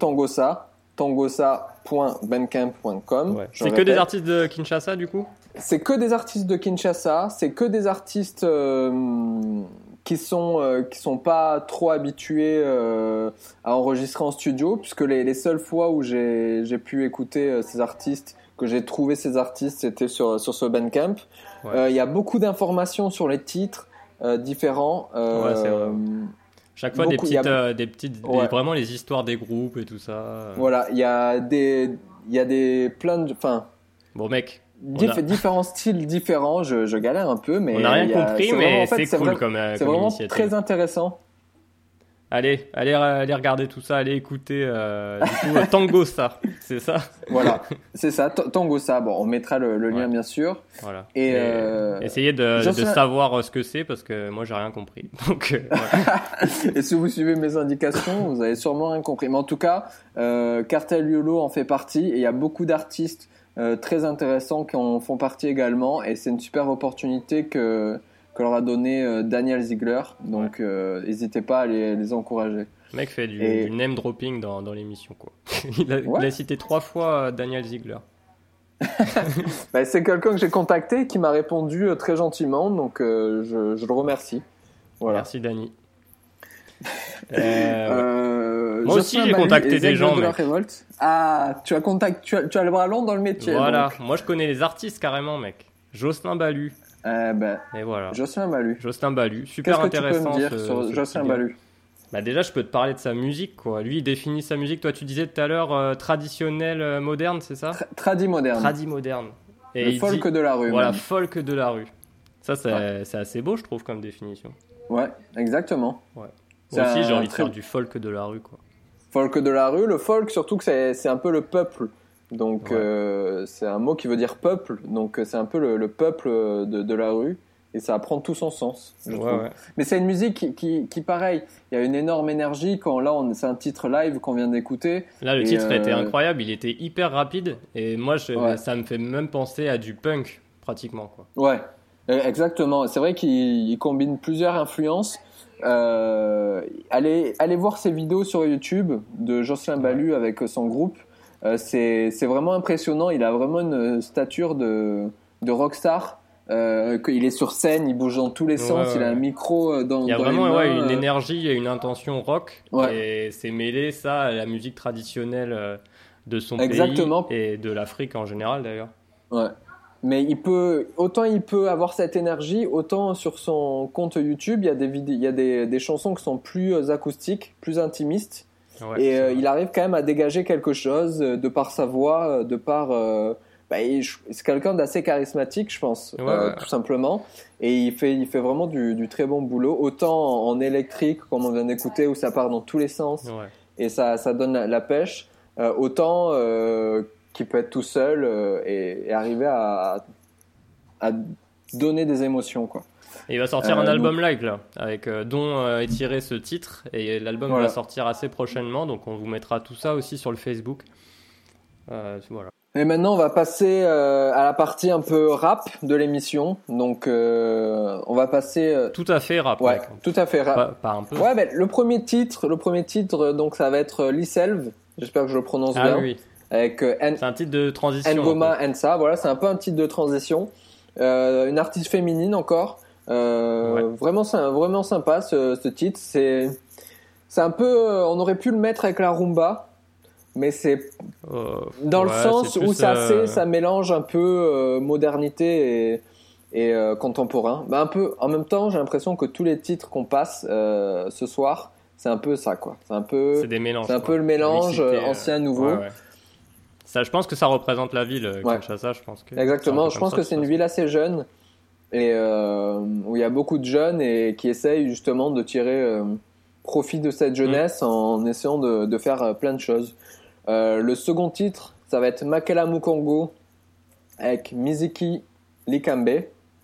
tangosa.bandcamp.com. Ouais. C'est que des artistes de Kinshasa du coup ? C'est que des artistes de Kinshasa, c'est que des artistes qui sont pas trop habitués à enregistrer en studio, puisque les seules fois où j'ai pu écouter ces artistes, que j'ai trouvé ces artistes, c'était sur ce Bandcamp. Ouais. Il y a beaucoup d'informations sur les titres différents. Ouais, c'est vrai. Chaque fois beaucoup, des petites ouais. Vraiment les histoires des groupes et tout ça. Voilà, il y a plein de, enfin. Bon mec. Différents styles différents, je galère un peu, mais on n'a rien compris, mais c'est cool comme c'est vraiment initiative. Très intéressant. Allez regarder tout ça, allez écouter du coup Tangosa, c'est ça ? Voilà, c'est ça, Tangosa. Bon, on mettra le lien bien sûr. Voilà. Et essayez de savoir ce que c'est parce que moi j'ai rien compris. Donc voilà. Et si vous suivez mes indications, vous avez sûrement rien compris. Mais en tout cas, Cartel YOLO en fait partie et il y a beaucoup d'artistes très intéressants qui en font partie également et c'est une super opportunité que leur a donné Daniel Ziegler, donc n'hésitez pas à les encourager. Le mec fait du name dropping dans l'émission quoi. Il a cité 3 fois Daniel Ziegler. C'est quelqu'un que j'ai contacté et qui m'a répondu très gentiment, donc je le remercie. Voilà. Merci Dani. Moi aussi j'ai contacté des gens. Ah, tu as le bras long dans le métier. Voilà, donc. Moi je connais les artistes carrément mec. Jocelyn Balu. Et voilà. Jocelyn Balu, super intéressant. Qu'est-ce que tu peux me dire sur Jocelyn Balu ? Déjà, je peux te parler de sa musique, quoi. Lui, il définit sa musique. Toi, tu disais tout à l'heure traditionnel, moderne, c'est ça ? Tradi moderne. Et le folk de la rue. Voilà, même. Folk de la rue. Ça, c'est assez beau, je trouve, comme définition. Ouais, exactement. Ouais. Moi aussi, j'ai envie de faire du folk de la rue, quoi. Folk de la rue, le folk, surtout que c'est un peu le peuple. Donc c'est un mot qui veut dire peuple, donc c'est un peu le peuple de la rue et ça prend tout son sens. Ouais. Mais c'est une musique qui pareil, il y a une énorme énergie quand c'est un titre live qu'on vient d'écouter. Là le titre était incroyable, il était hyper rapide et moi ça me fait même penser à du punk pratiquement quoi. Ouais, exactement. C'est vrai qu'il combine plusieurs influences. Allez voir ses vidéos sur YouTube de Jocelyn Balu avec son groupe. C'est vraiment impressionnant. Il a vraiment une stature de rockstar. Il est sur scène, il bouge dans tous les sens. Il a un micro dans les mains. Il y a vraiment une énergie et une intention rock. Et c'est mêlé ça à la musique traditionnelle de son pays et de l'Afrique en général d'ailleurs. Ouais. Mais autant il peut avoir cette énergie, autant sur son compte YouTube, il y a des chansons qui sont plus acoustiques, plus intimistes. Ouais, et il arrive quand même à dégager quelque chose de par sa voix, de par c'est quelqu'un d'assez charismatique je pense, tout simplement, et il fait vraiment du très bon boulot, autant en électrique comme on vient d'écouter où ça part dans tous les sens et ça donne la pêche, autant qu'il peut être tout seul et arriver à donner des émotions quoi. Et il va sortir un album live là, avec dont est tiré ce titre, et l'album va sortir assez prochainement, donc on vous mettra tout ça aussi sur le Facebook. Voilà. Et maintenant on va passer à la partie un peu rap de l'émission, donc on va passer. Tout à fait rap. Ouais, tout à fait rap. Pas un peu. Ouais, mais le premier titre, donc ça va être Liselv. J'espère que je le prononce bien. Oui. Avec c'est un titre de transition. Ngoma Ensa, voilà, c'est un peu un titre de transition. Une artiste féminine encore. Vraiment sympa ce titre. C'est un peu, on aurait pu le mettre avec la rumba, mais c'est dans le sens où ça mélange un peu modernité et contemporain. Un peu, en même temps, j'ai l'impression que tous les titres qu'on passe ce soir, c'est un peu ça, quoi. C'est des mélanges. C'est un peu le mélange ancien-nouveau. Ouais. Ça, je pense que ça représente la ville, Kinshasa. Je pense que exactement. Je pense que c'est une ville assez jeune et où il y a beaucoup de jeunes et qui essayent justement de tirer profit de cette jeunesse en essayant de faire plein de choses. Le second titre, ça va être Makela Mukongo avec Miziki Likambe.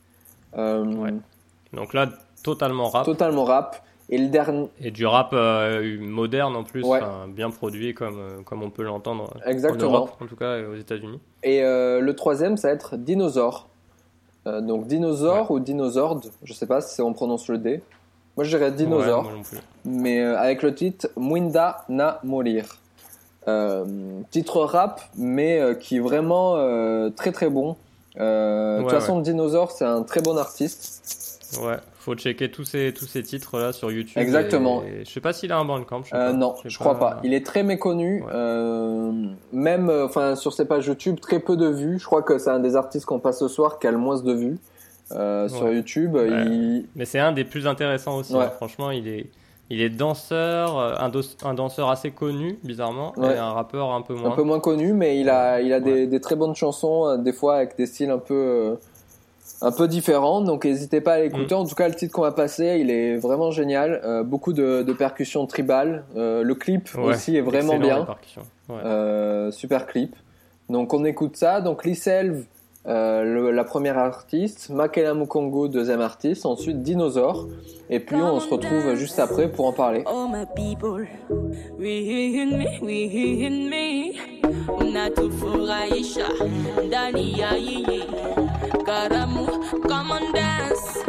Donc là, totalement rap. Totalement rap. Et le dernier. Et du rap moderne en plus, bien produit comme on peut l'entendre exactement. En Europe, en tout cas, et aux États-Unis. Et le troisième, ça va être Dinosaur. Donc Dinosaur ou Dinosaur, je sais pas si on prononce le D. Moi je dirais Dinosaur. Moi non plus. Mais avec le titre Mwinda na Morir. Titre rap, mais qui est vraiment très très bon. De toute façon, Dinosaur, c'est un très bon artiste. Ouais, faut checker tous ces titres là sur YouTube. Exactement. Et je sais pas s'il a un Bandcamp. Non, je crois pas. Il est très méconnu. Même, sur ses pages YouTube, très peu de vues. Je crois que c'est un des artistes qu'on passe ce soir qui a le moins de vues sur YouTube. Ouais. Mais c'est un des plus intéressants aussi. Hein. Franchement, il est danseur, un danseur assez connu, bizarrement, et un rappeur un peu moins. Un peu moins connu, mais il a des très bonnes chansons, des fois avec des styles un peu différents, donc n'hésitez pas à l'écouter. En tout cas, le titre qu'on va passer, il est vraiment génial. Beaucoup de percussions tribales. Le clip aussi est vraiment bien. Super clip. Donc on écoute ça. Donc Liselv, la première artiste, Makela Mukongo, deuxième artiste, ensuite Dinosaur, et puis on se retrouve juste après pour en parler. Oh my people, we in me, Natufuraisha, Dania Yi, Karamu, come on dance,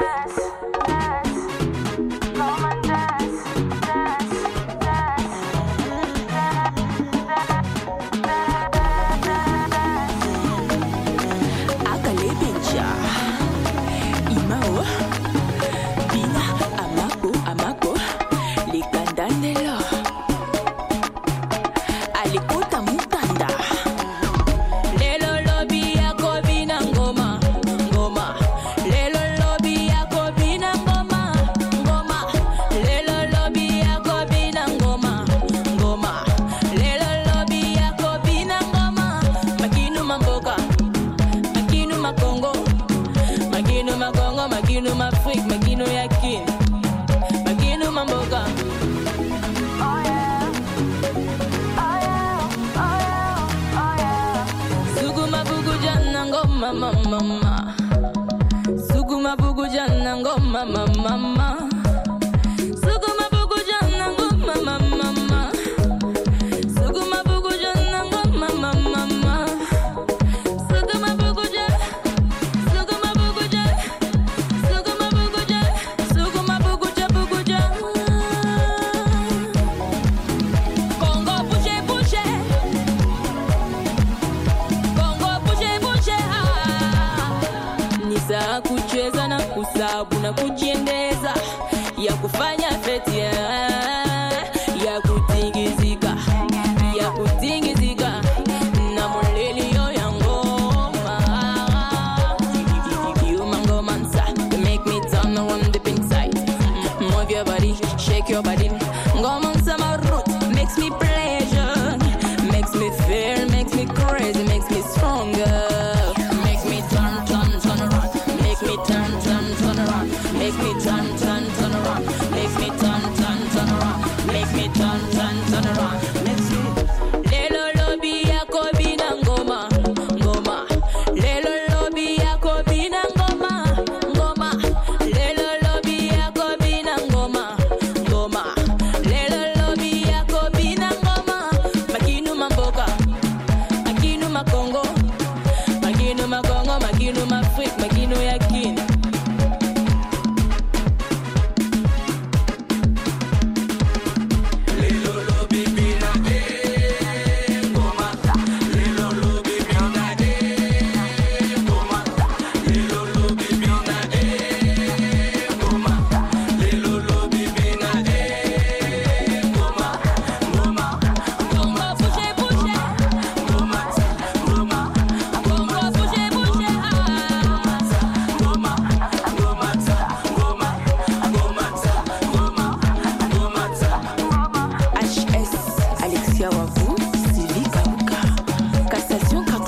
come on dance,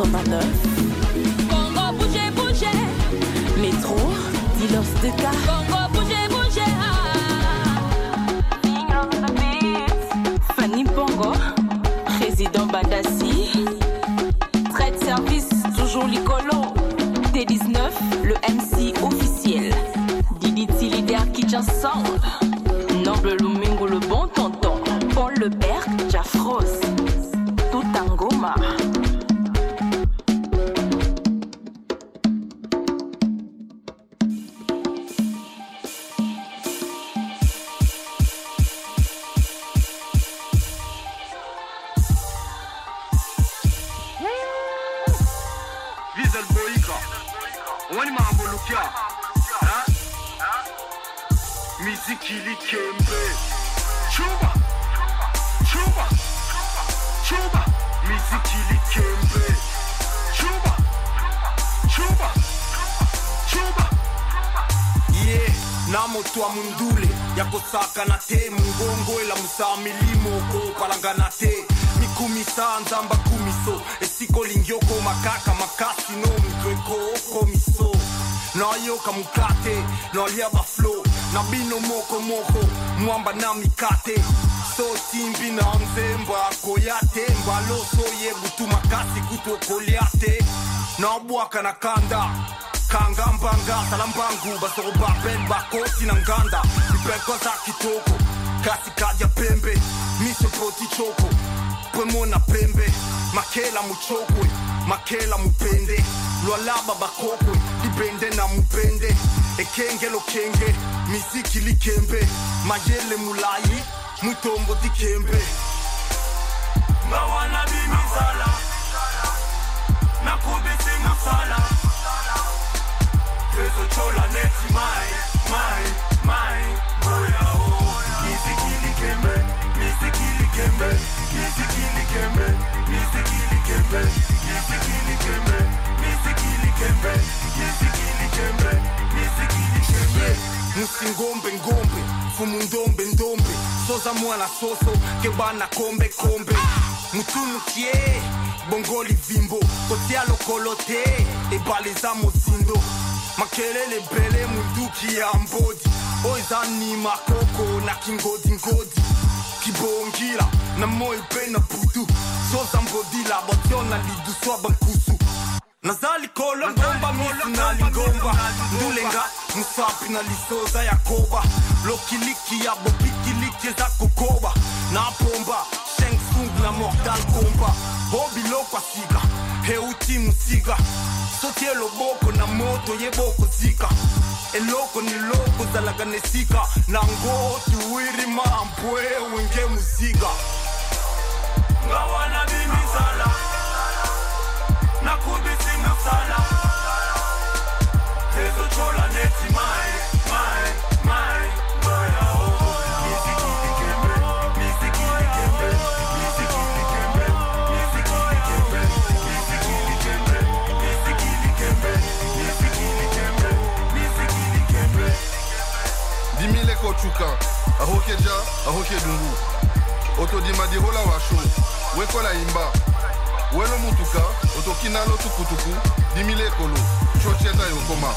89. Congo, bougez, bougez. Métro, Dealers de Car. Congo, bougez, bougez. King of the beats. Fanny Pongo, Président Badassi. Trade service, toujours Licolo. T19, le MC officiel. Diditi leader Kitchen Sound. Noble Lumingo, le bon tonton. Paul Le Père, Jafros. Tout en goma. Diesel Boyka, wani mambo lukia, miziki likembe, chuba, chuba, chuba, miziki likembe, chuba, chuba, chuba. Yeah, namo twa mundule, yako saka na te, mungongo ela musamilimo ko palangana te. Mikumisa nzamba kumiso, esiko lingyoko makaka makasi no mtweko komiso. Na yoka mukate, na liaba flow, na bino moko moko, mwamba na mikate. So timbi na nzemba koyate, mbalo so yebutu makasi kuto koliate. Na buaka na kanda, kanga mbanga, salambangu, basoro babel bakoti na nganda. Ipeko za kitoko, kasi kadia pembe, miso poti choko. Pwemona pembe, makela muchokwe, makela mupende. Lwalaba bakokwe, libende na mupende. Ekenge lo kenge, miziki likembe. Mayele mulayi, mutombo dikembe. Mawana bimizala, nakubisi musala. Tezo chola neti mai, boya o. Miziki likembe, miziki likembe. Miziki likembe, miziki likembe, miziki likembe, miziki likembe, miziki likembe, miziki likembe. Musingombe ngombe, fumu ndombe ndombe. Soza mwana soso, kebana kombe kombe. Mutunu kie, bongoli vimbo. Kotialo kolote, ebaliza mozindo. Makelele bele munduki ya mbodi. Oizani makoko na kingodi ngodi. Kibongira na moi pena putu. Soza mbodila botiona lidu swa bankusu. Nazali kolo ngomba misu na lingomba. Ndulenga musapi na lisoza ya koba. Lokiliki ya bopikiliki za kokoba. Na pomba Sheng Tsung na Mortal Kombat. Hobi lokwa siga heuti musiga. Sotie loboko na moto yeboko zika. Eloko ni loko zalaga nesika. Nango tuwiri mampwe wenge muziga. Ngawana bimizala, nakubisi musala. Tezo chola neti mai, boya o. Miziki likembe, miziki likembe, miziki likembe, miziki likembe, miziki likembe, miziki likembe, miziki likembe, miziki likembe. Dimile kochuka, ahokeja, ahokedungu. Otodima di rola washo, wekola imba. Welo mutuka, otokinalo tukutuku, dimile kolo, chocheta yokoma.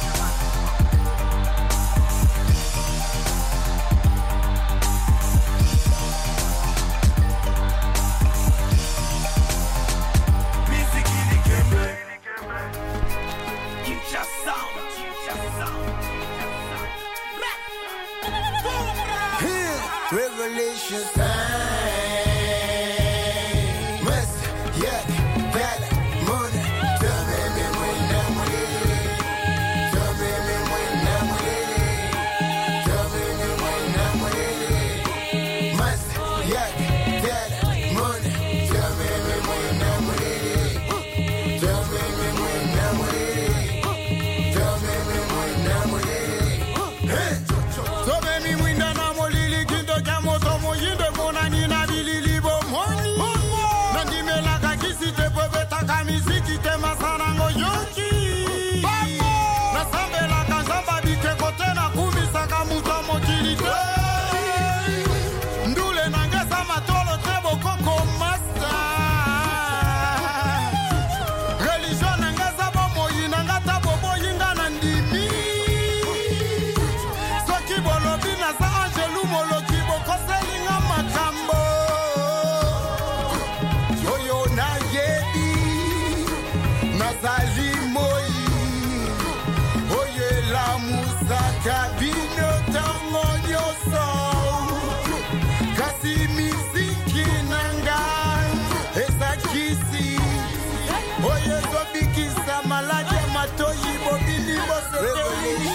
Revelation time. Must, yeah, got money. Tell me when I'm with it. Tell me when I'm with it. Tell me when I'm with it. Must, yeah, got money. Tell me when I'm with it. Tell me when I'm with it. Tell me when I'm with it. Hey, so baby, when I'm with it, kinto kamo tomo yinde mo. nazali moi oyela musaka bino ntango nyonso kasi miziki na ngai ezakisi oyo ezobikisa maladi ya matoyi bobili bosete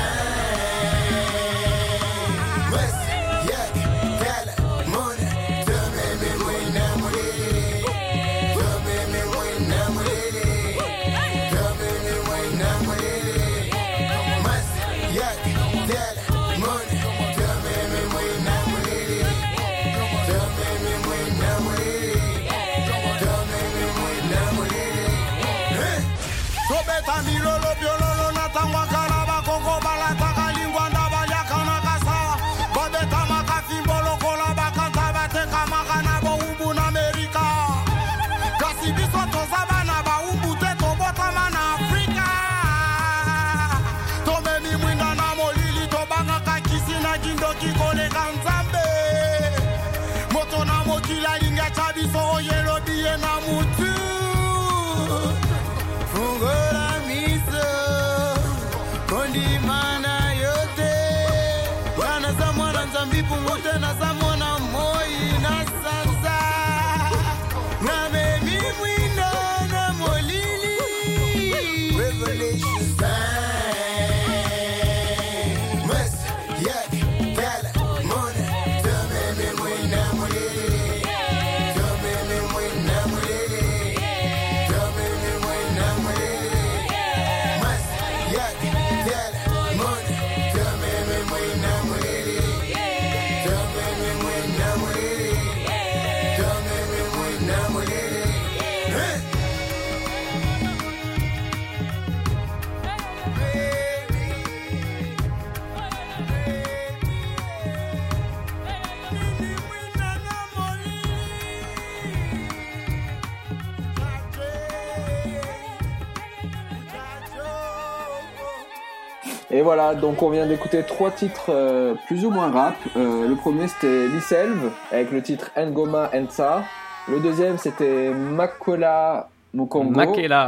Milolo biololo na tangwa karaba koko balata kalingwa ndaba yakana kasa babeta makafimbolo kola bakanta bateka makana bo umbu na Amerika kasi biso tozaba na ba umbu te tobotama na Afrika tomemi mwinda na molili tobanga kakisi na jindoki koleka nzambe moto na mokila linga chabiso oyelo biye na mutu fungola kondimana yote kana za mwana nzambi pungute na za mwana moi na sanza na memi mwina na molili revelation mas yak kala mona tameme mwina molili tameme mwina molili tameme mwina molili mas yak Et voilà, donc on vient d'écouter 3 titres plus ou moins rap. Le premier c'était Liselv avec le titre Ngoma Nsa. Le deuxième c'était Makela Mukongo,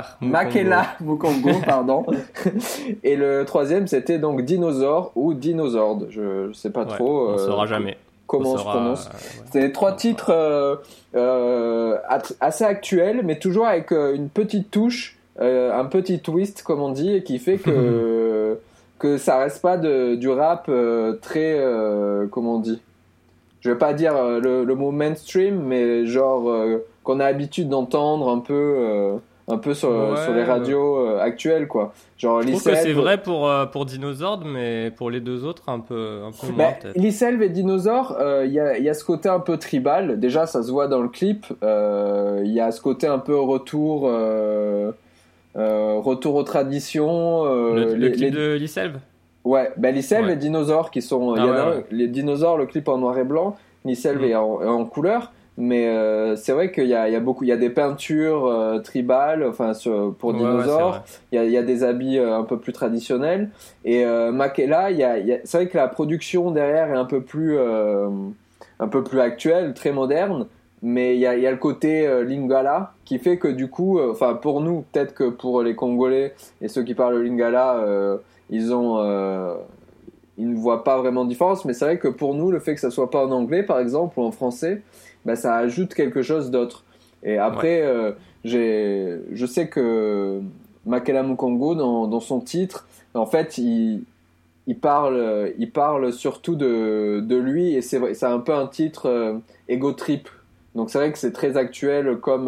pardon. Et le troisième c'était donc Dinosaur ou Dinosaur, je sais pas trop. On saura jamais. Comment on se prononce. C'était 3 titres assez actuels, mais toujours avec une petite touche, un petit twist comme on dit, et qui fait que ça reste pas du rap très comment on dit, je vais pas dire le mot mainstream, mais genre qu'on a l'habitude d'entendre un peu sur les radios actuelles quoi. Genre je trouve que c'est vrai pour Dinosaur, mais pour les deux autres un peu moins peut-être. Liselv et Dinosaur, il y a ce côté un peu tribal, déjà ça se voit dans le clip, il y a ce côté un peu retour aux traditions. Le clip de Liselv. Ouais, Liselv et Dinosaur qui sont. Les Dinosaures, le clip en noir et blanc, Liselv est en couleur, mais c'est vrai qu'il y a des peintures tribales, enfin pour Dinosaur, il y a des habits un peu plus traditionnels, et Makela, c'est vrai que la production derrière est un peu plus actuelle, très moderne. Mais il y a le côté lingala qui fait que du coup, pour nous, peut-être que pour les Congolais et ceux qui parlent le lingala, ils ne voient pas vraiment de différence. Mais c'est vrai que pour nous, le fait que ça soit pas en anglais, par exemple, ou en français, ça ajoute quelque chose d'autre. Et après, je sais que Makela Mukongo, dans son titre, en fait, il parle surtout de lui, et c'est un peu un titre ego trip. Donc c'est vrai que c'est très actuel, comme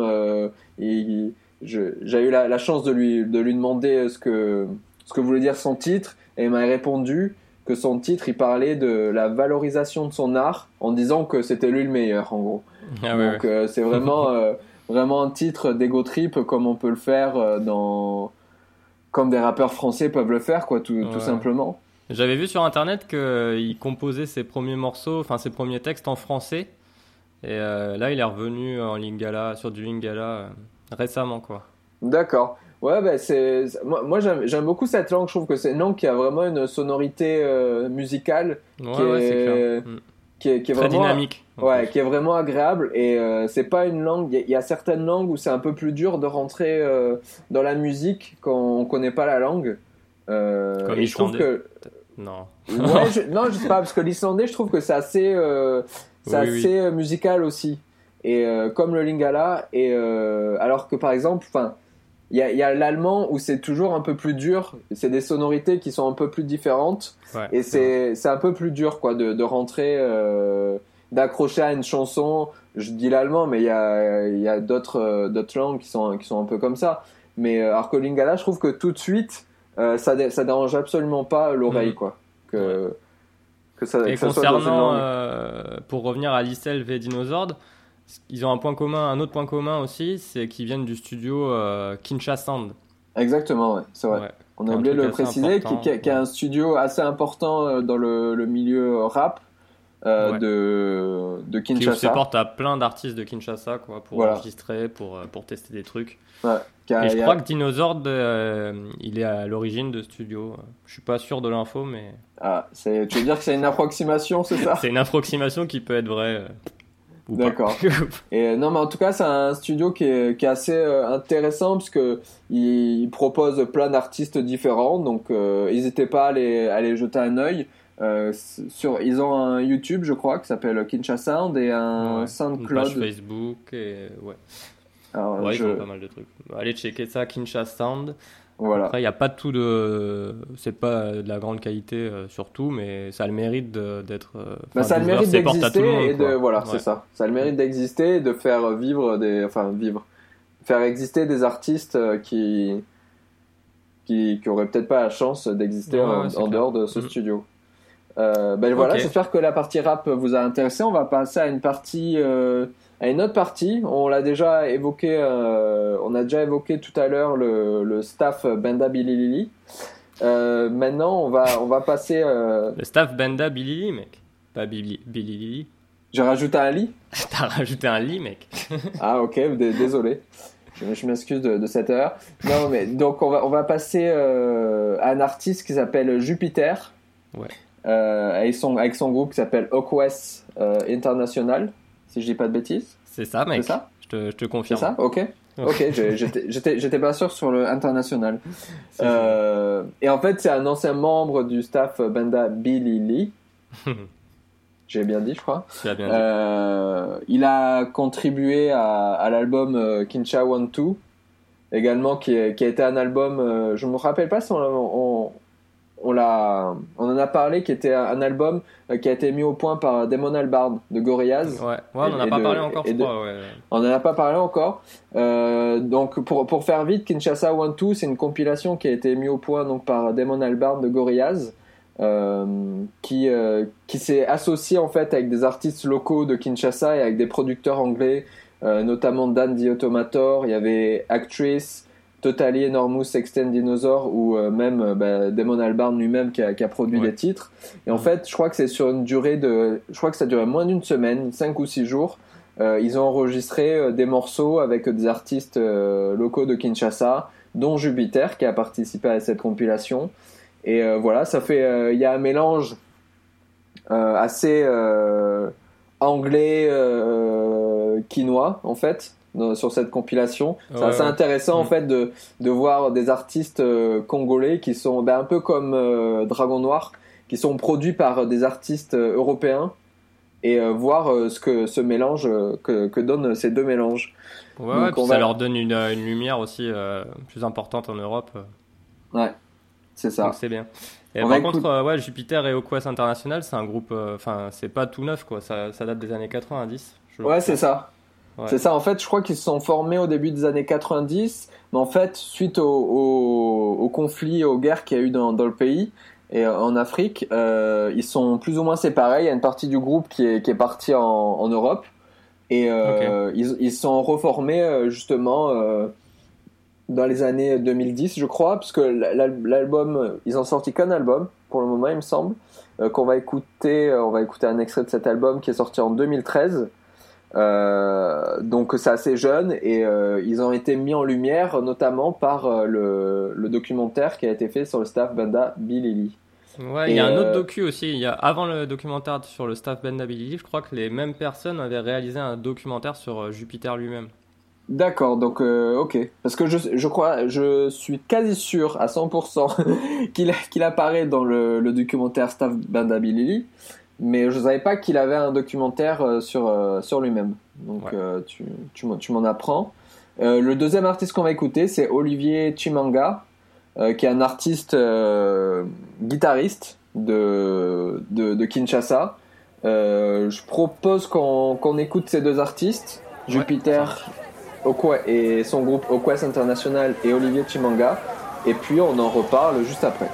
j'ai eu la chance de lui demander ce que voulait dire son titre, et il m'a répondu que son titre, il parlait de la valorisation de son art en disant que c'était lui le meilleur, en gros. Donc c'est vraiment vraiment un titre d'ego trip, comme on peut le faire comme des rappeurs français peuvent le faire, quoi, tout simplement. J'avais vu sur internet qu'il composait ses premiers morceaux, enfin ses premiers textes en français. Et là, il est revenu en lingala, sur du lingala récemment, quoi. D'accord. Ouais, moi j'aime beaucoup cette langue. Je trouve que c'est une langue qui a vraiment une sonorité musicale qui est très vraiment dynamique. Ouais, qui est vraiment agréable et c'est pas une langue. Il y a certaines langues où c'est un peu plus dur de rentrer dans la musique quand on connaît pas la langue. Comme et je trouve que non. Ouais, non, je sais pas parce que l'islandais, je trouve que c'est assez musical aussi. Et comme le lingala et alors que par exemple, enfin. Il y a l'allemand où c'est toujours un peu plus dur, c'est des sonorités qui sont un peu plus différentes et c'est un peu plus dur quoi de rentrer d'accrocher à une chanson. Je dis l'allemand mais il y a d'autres langues qui sont un peu comme ça. Mais alors que lingala, je trouve que tout de suite ça dérange absolument pas l'oreille quoi. Que ça et que concernant ça soit dans une langue. pour revenir à Lisselv et Dinosaur, ils ont un autre point commun aussi, c'est qu'ils viennent du studio Kinshasa Sound. Exactement, ouais, c'est vrai. Ouais. On a oublié de le préciser, qui est un studio assez important dans le milieu rap de Kinshasa. Qui supporte à plein d'artistes de Kinshasa quoi, pour enregistrer, pour tester des trucs. Ouais. Et je crois que Dinosaur, il est à l'origine de ce studio. Je suis pas sûr de l'info, mais... Ah, tu veux dire que c'est une approximation, c'est ça? C'est une approximation qui peut être vraie. D'accord. Et non, mais en tout cas, c'est un studio qui est assez intéressant parce que il propose plein d'artistes différents. Donc, n'hésitez pas à aller jeter un œil. Ils ont un YouTube, je crois, qui s'appelle Kinshasa Sound et un SoundCloud. Une page Facebook et Alors, ils font pas mal de trucs. Allez checker ça, Kinshasa Sound. Voilà. Après, il n'y a pas tout c'est pas de la grande qualité surtout, mais ça a le mérite d'être. Ça a le mérite d'exister c'est ça. Ça a le mérite d'exister et de faire faire exister des artistes qui auraient peut-être pas la chance d'exister en dehors de ce studio. Voilà, j'espère que la partie rap vous a intéressé. On va passer à une autre partie. On l'a déjà évoqué. On a déjà évoqué tout à l'heure le staff Benda Billy. Maintenant, on va passer. Le staff Benda Billy, mec. Pas Billy Lily. J'ai rajouté un lit. T'as rajouté un lit, mec. Ah ok, désolé. Je m'excuse de cette erreur. Non, mais donc on va passer à un artiste qui s'appelle Jupiter. Ouais. Avec son groupe qui s'appelle Okwes International, si je dis pas de bêtises. C'est ça, mec. C'est ça ? Je te confirme. C'est ça ? Ok, j'étais pas sûr sur le international. Et en fait, c'est un ancien membre du staff Benda Billy. J'ai bien dit, je crois. Tu as bien dit. Il a contribué à l'album Kinshasa 1-2, également qui a été un album. Je me rappelle pas si on en a parlé, qui était un album qui a été mis au point par Damon Albarn de Gorillaz. Ouais, on n'en a pas parlé encore, je crois. On n'en a pas parlé encore. Donc, pour faire vite, Kinshasa 1-2, c'est une compilation qui a été mise au point donc, par Damon Albarn de Gorillaz, qui s'est associé en fait avec des artistes locaux de Kinshasa et avec des producteurs anglais, notamment Dan the Automator, il y avait Actress, Totally Enormous Extend Dinosaur ou même Damon Albarn lui-même qui a produit des titres. Et en fait, je crois que c'est sur une durée je crois que ça durait moins d'une semaine, 5 ou 6 jours. Ils ont enregistré des morceaux avec des artistes locaux de Kinshasa, dont Jupiter qui a participé à cette compilation. Et voilà, ça fait, il y a un mélange assez anglais quinois en fait. Sur cette compilation, c'est assez intéressant en fait de voir des artistes congolais qui sont un peu comme Dragon Noir, qui sont produits par des artistes européens et voir ce mélange que donnent ces deux mélanges. Ouais, puis ça leur donne une lumière aussi plus importante en Europe. Ouais, c'est ça. Donc c'est bien. Et par contre, Jupiter et Okwes International, c'est un groupe, c'est pas tout neuf quoi, ça date des années 90. Ouais, c'est ça. Ouais. C'est ça, en fait, je crois qu'ils se sont formés au début des années 90, mais en fait, suite au conflit, aux guerres qu'il y a eu dans le pays et en Afrique, ils sont plus ou moins séparés. Il y a une partie du groupe qui est partie en Europe et ils se sont reformés justement dans les années 2010, je crois, parce que l'album, ils ont sorti qu'un album pour le moment, il me semble, qu'on va écouter. On va écouter un extrait de cet album qui est sorti en 2013. Donc c'est assez jeune et ils ont été mis en lumière notamment par le documentaire qui a été fait sur le staff Benda Billy. Ouais, il y a un autre docu aussi. Avant le documentaire sur le staff Benda Billy, je crois que les mêmes personnes avaient réalisé un documentaire sur Jupiter lui-même. D'accord, donc ok. Parce que je suis quasi sûr à 100% qu'il apparaît dans le documentaire Staff Benda Billy, mais je savais pas qu'il avait un documentaire sur lui-même. Donc ouais. Tu m'en apprends. Le deuxième artiste qu'on va écouter, c'est Olivier Chimanga, qui est un artiste guitariste de Kinshasa. Je propose qu'on écoute ces deux artistes, Jupiter et son groupe Okwes International et Olivier Chimanga, et puis on en reparle juste après.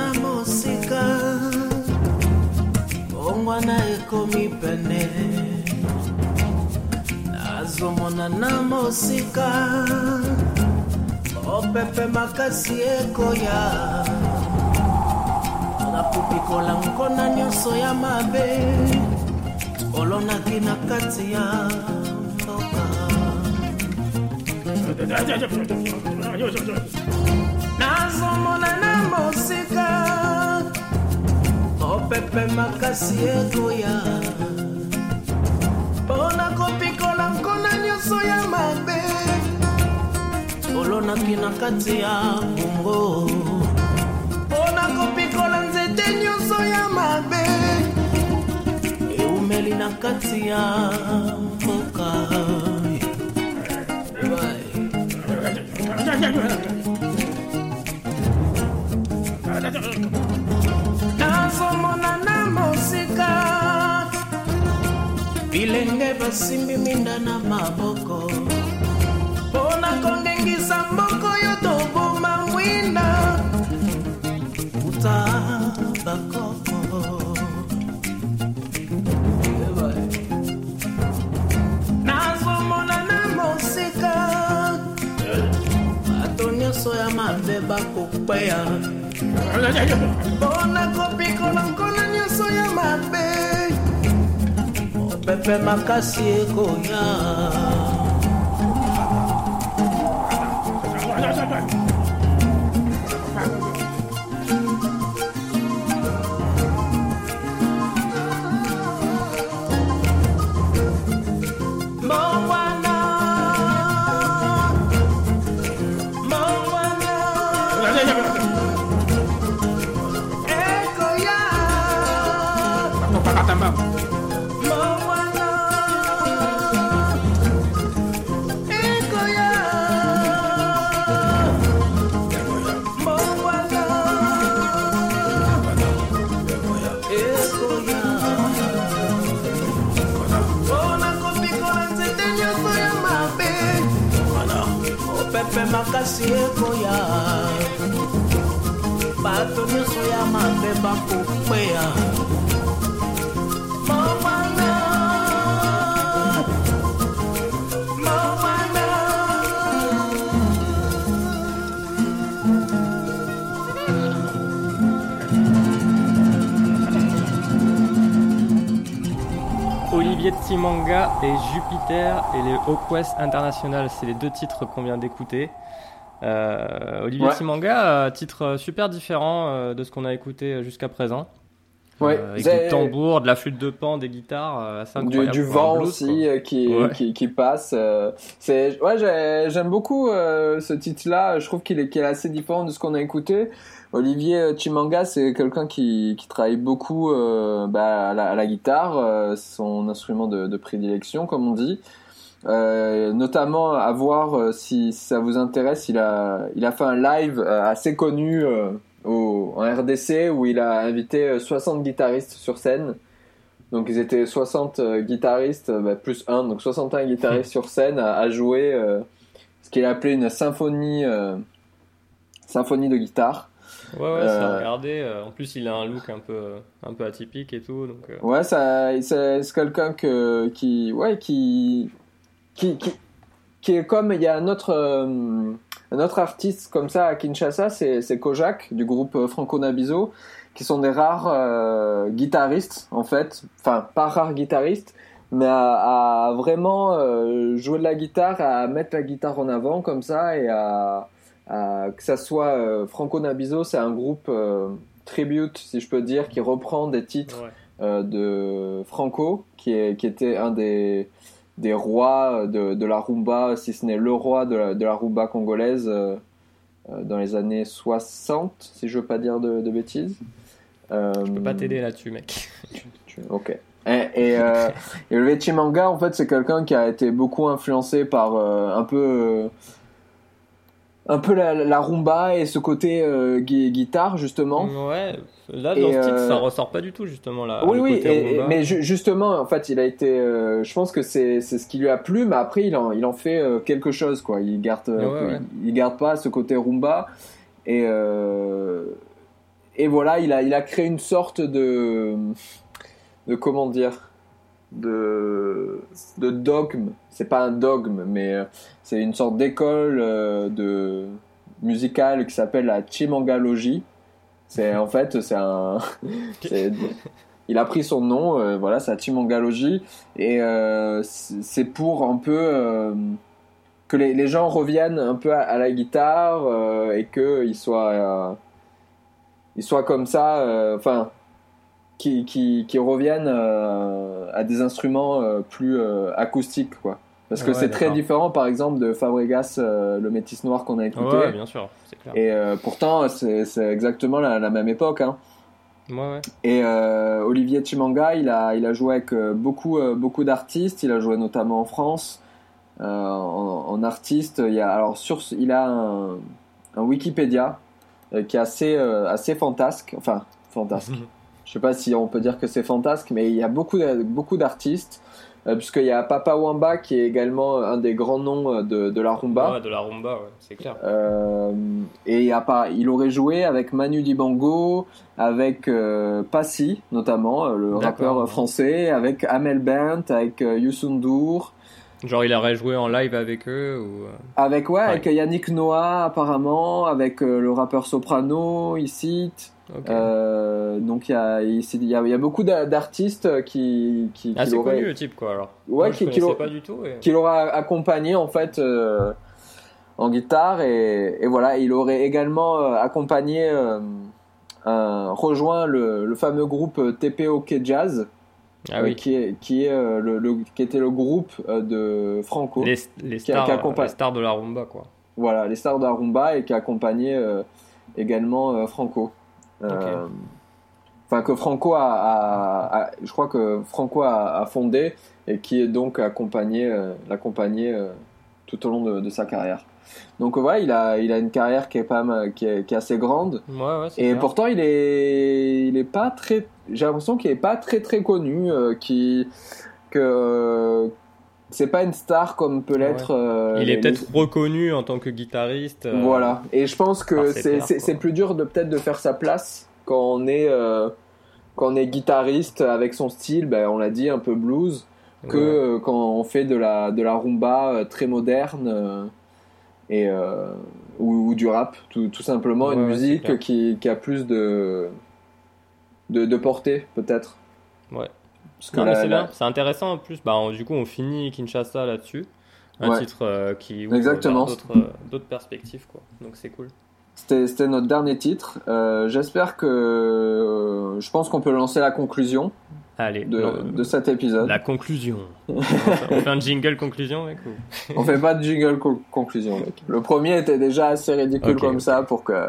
Ongwana ekomi pene nazomona na mosika opepe makasi ekoya nakopikola nkona nyonso ya mabe olonaki na kati ya mboka nazomona na mosika opepe makasi ekoya mpona kopikola nkona nyonso ya mabe olonaki na kati ya bongo mpona kopikola nzete nyonso ya mabe eumeli na kati ya mboka nazomona na mosika bilenge basimbi minda na maboko mpona kongengisa mboko yo toboma mwinda uta bakoko nazomona na mosika bato nyonso ya mabe bakokweya mpona kopikola nkona nyonso ya mabe opepe makasi ekoya makasi ekoya bato nyonso ya mabe bakokweya mwana Olivier Tsimanga et Jupiter et les Hawkwest International, c'est les deux titres qu'on vient d'écouter. Olivier Tsimanga, titre super différent de ce qu'on a écouté jusqu'à présent. Avec des tambours, de la flûte de pan, des guitares, assez incroyable. Du vent blues, aussi qui passe. J'aime beaucoup ce titre-là. Je trouve qu'il est assez différent de ce qu'on a écouté. Olivier Tsimanga, c'est quelqu'un qui travaille beaucoup à la guitare, c'est son instrument de prédilection, comme on dit. Notamment à voir si ça vous intéresse, il a fait un live assez connu en RDC où il a invité 60 guitaristes sur scène. Donc ils étaient 60 guitaristes plus un, donc 61 guitaristes sur scène à jouer ce qu'il a appelé une symphonie de guitare. Ouais, c'est à regarder. En plus, il a un look un peu atypique et tout. Donc, ouais, c'est quelqu'un qui est comme, il y a un autre artiste comme ça à Kinshasa, c'est Kojak du groupe Franco Nabiso, qui sont des rares guitaristes en fait, enfin pas rares guitaristes, mais à vraiment jouer de la guitare, à mettre la guitare en avant comme ça, et que ça soit Franco Nabiso, c'est un groupe tribute, si je peux dire, qui reprend des titres de Franco, qui était un des rois de la rumba, si ce n'est le roi de la rumba congolaise dans les années 60, si je veux pas dire de bêtises. Je peux pas t'aider là-dessus, mec. Ok. Et Olivier Tsimanga, en fait, c'est quelqu'un qui a été beaucoup influencé par un peu la rumba et ce côté guitare, justement. Ouais, là dans ce titre ça ressort pas du tout, justement là. Oui, mais justement, en fait, il a été je pense que c'est ce qui lui a plu, mais après il en fait quelque chose, quoi. Il garde pas ce côté rumba, et voilà, il a créé une sorte de comment dire, dogme. C'est pas un dogme, mais c'est une sorte d'école de musicale qui s'appelle la Chimangalogie. C'est en fait il a pris son nom, voilà, c'est la Chimangalogie, et c'est pour un peu que les gens reviennent un peu à la guitare et qu'ils soient comme ça, enfin, qui reviennent à des instruments plus acoustiques, quoi. Parce que c'est très différent, par exemple, de Fabregas, le Métis Noir qu'on a écouté. Ouais, bien sûr, c'est clair. Et pourtant, c'est exactement la même époque, hein. Ouais. Et Olivier Chimanga, il a joué avec beaucoup d'artistes. Il a joué notamment en France. En artiste, il a un Wikipédia qui est assez fantasque. Enfin, fantasque. Je sais pas si on peut dire que c'est fantasque, mais il y a beaucoup d'artistes. Puisqu'il y a Papa Wamba qui est également un des grands noms de la rumba. Ouais, de la rumba, ouais, c'est clair. Et il aurait joué avec Manu Dibango, avec Passy notamment, le rappeur français, avec Amel Bent, avec Youssou N'Dour. Genre il aurait joué en live avec eux ou... Avec Yannick Noah apparemment, avec le rappeur Soprano, Icite. Okay. Donc il y a beaucoup d'artistes qui c'est connu le type, quoi, alors. Ouais, moi, je connaissais pas du tout, qui l'aura accompagné en fait en guitare, et voilà, il aurait également accompagné rejoint le fameux groupe TPOK Jazz. Ah oui. qui était le groupe de Franco, les stars de la rumba, quoi. Voilà, les stars de la rumba, et qui accompagnait également Franco. Enfin, que Franco je crois que Franco a fondé, et qui est donc l'accompagné tout au long de sa carrière. Donc voilà, il a une carrière qui est assez grande. Ouais, et clair. Pourtant il est pas très, j'ai l'impression qu'il est pas très très connu, que c'est pas une star comme peut l'être. Il est peut-être reconnu en tant que guitariste. Voilà, et je pense que c'est plus dur peut-être de faire sa place quand on est guitariste avec son style, on l'a dit, un peu blues, que quand on fait de la rumba très moderne. Ou du rap, tout simplement, une musique qui a plus de portée, peut-être. Ouais. Parce que c'est bien, c'est intéressant en plus. Du coup, on finit Kinshasa là-dessus. Un titre qui ouvre d'autres perspectives, quoi. Donc c'est cool. C'était notre dernier titre. J'espère que... Je pense qu'on peut lancer la conclusion. Allez, de cet épisode. La conclusion. On fait un jingle conclusion, mec, ou... On fait pas de jingle conclusion, mec. Le premier était déjà assez ridicule ça pour que...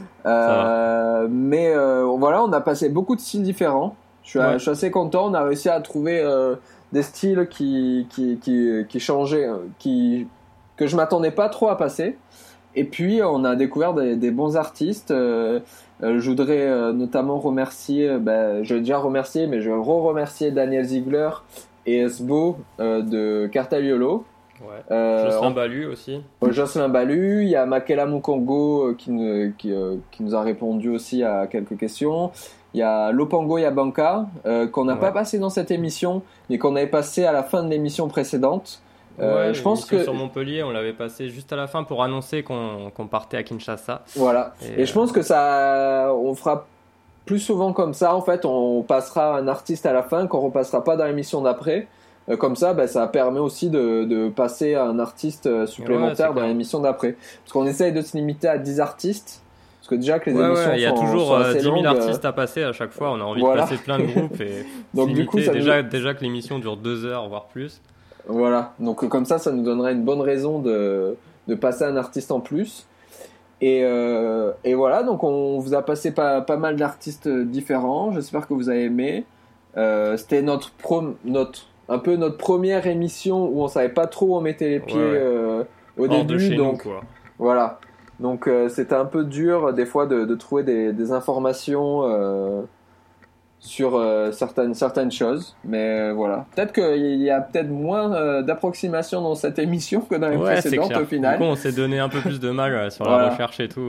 mais voilà, on a passé beaucoup de styles différents. Je suis assez content. On a réussi à trouver des styles qui changeaient, que je m'attendais pas trop à passer. Et puis on a découvert des bons artistes. Je voudrais notamment remercier, je l'ai déjà remercié, mais je vais remercier Daniel Ziegler et Esbo de Cartagliolo. Jocelyn Balu aussi. Jocelyn Balu, il y a Makela Mukongo qui nous a répondu aussi à quelques questions. Il y a Lopango Yabanka qu'on n'a pas passé dans cette émission, mais qu'on avait passé à la fin de l'émission précédente. Je pense que sur Montpellier, on l'avait passé juste à la fin pour annoncer qu'on partait à Kinshasa. Voilà. Et je pense que on fera plus souvent comme ça. En fait, on passera un artiste à la fin qu'on repassera pas dans l'émission d'après. Comme ça, ça permet aussi de passer un artiste supplémentaire dans l'émission d'après. Parce qu'on essaye de se limiter à 10 artistes. Parce que déjà que les émissions il y a toujours sont assez 10 000 longues, artistes à passer à chaque fois. On a envie de passer plein de groupes. Et donc du coup, déjà que l'émission dure 2 heures, voire plus. Voilà, donc comme ça nous donnerait une bonne raison de passer un artiste en plus. Et voilà, donc on vous a passé pas mal d'artistes différents. J'espère que vous avez aimé. C'était notre première émission où on savait pas trop où on mettait les pieds au début. De chez donc nous, quoi. Voilà, donc c'était un peu dur des fois de trouver des informations sur certaines choses, mais voilà. Peut-être qu'il y a moins d'approximations dans cette émission que dans les précédentes au final. Du coup, on s'est donné un peu plus de mal sur la recherche et tout.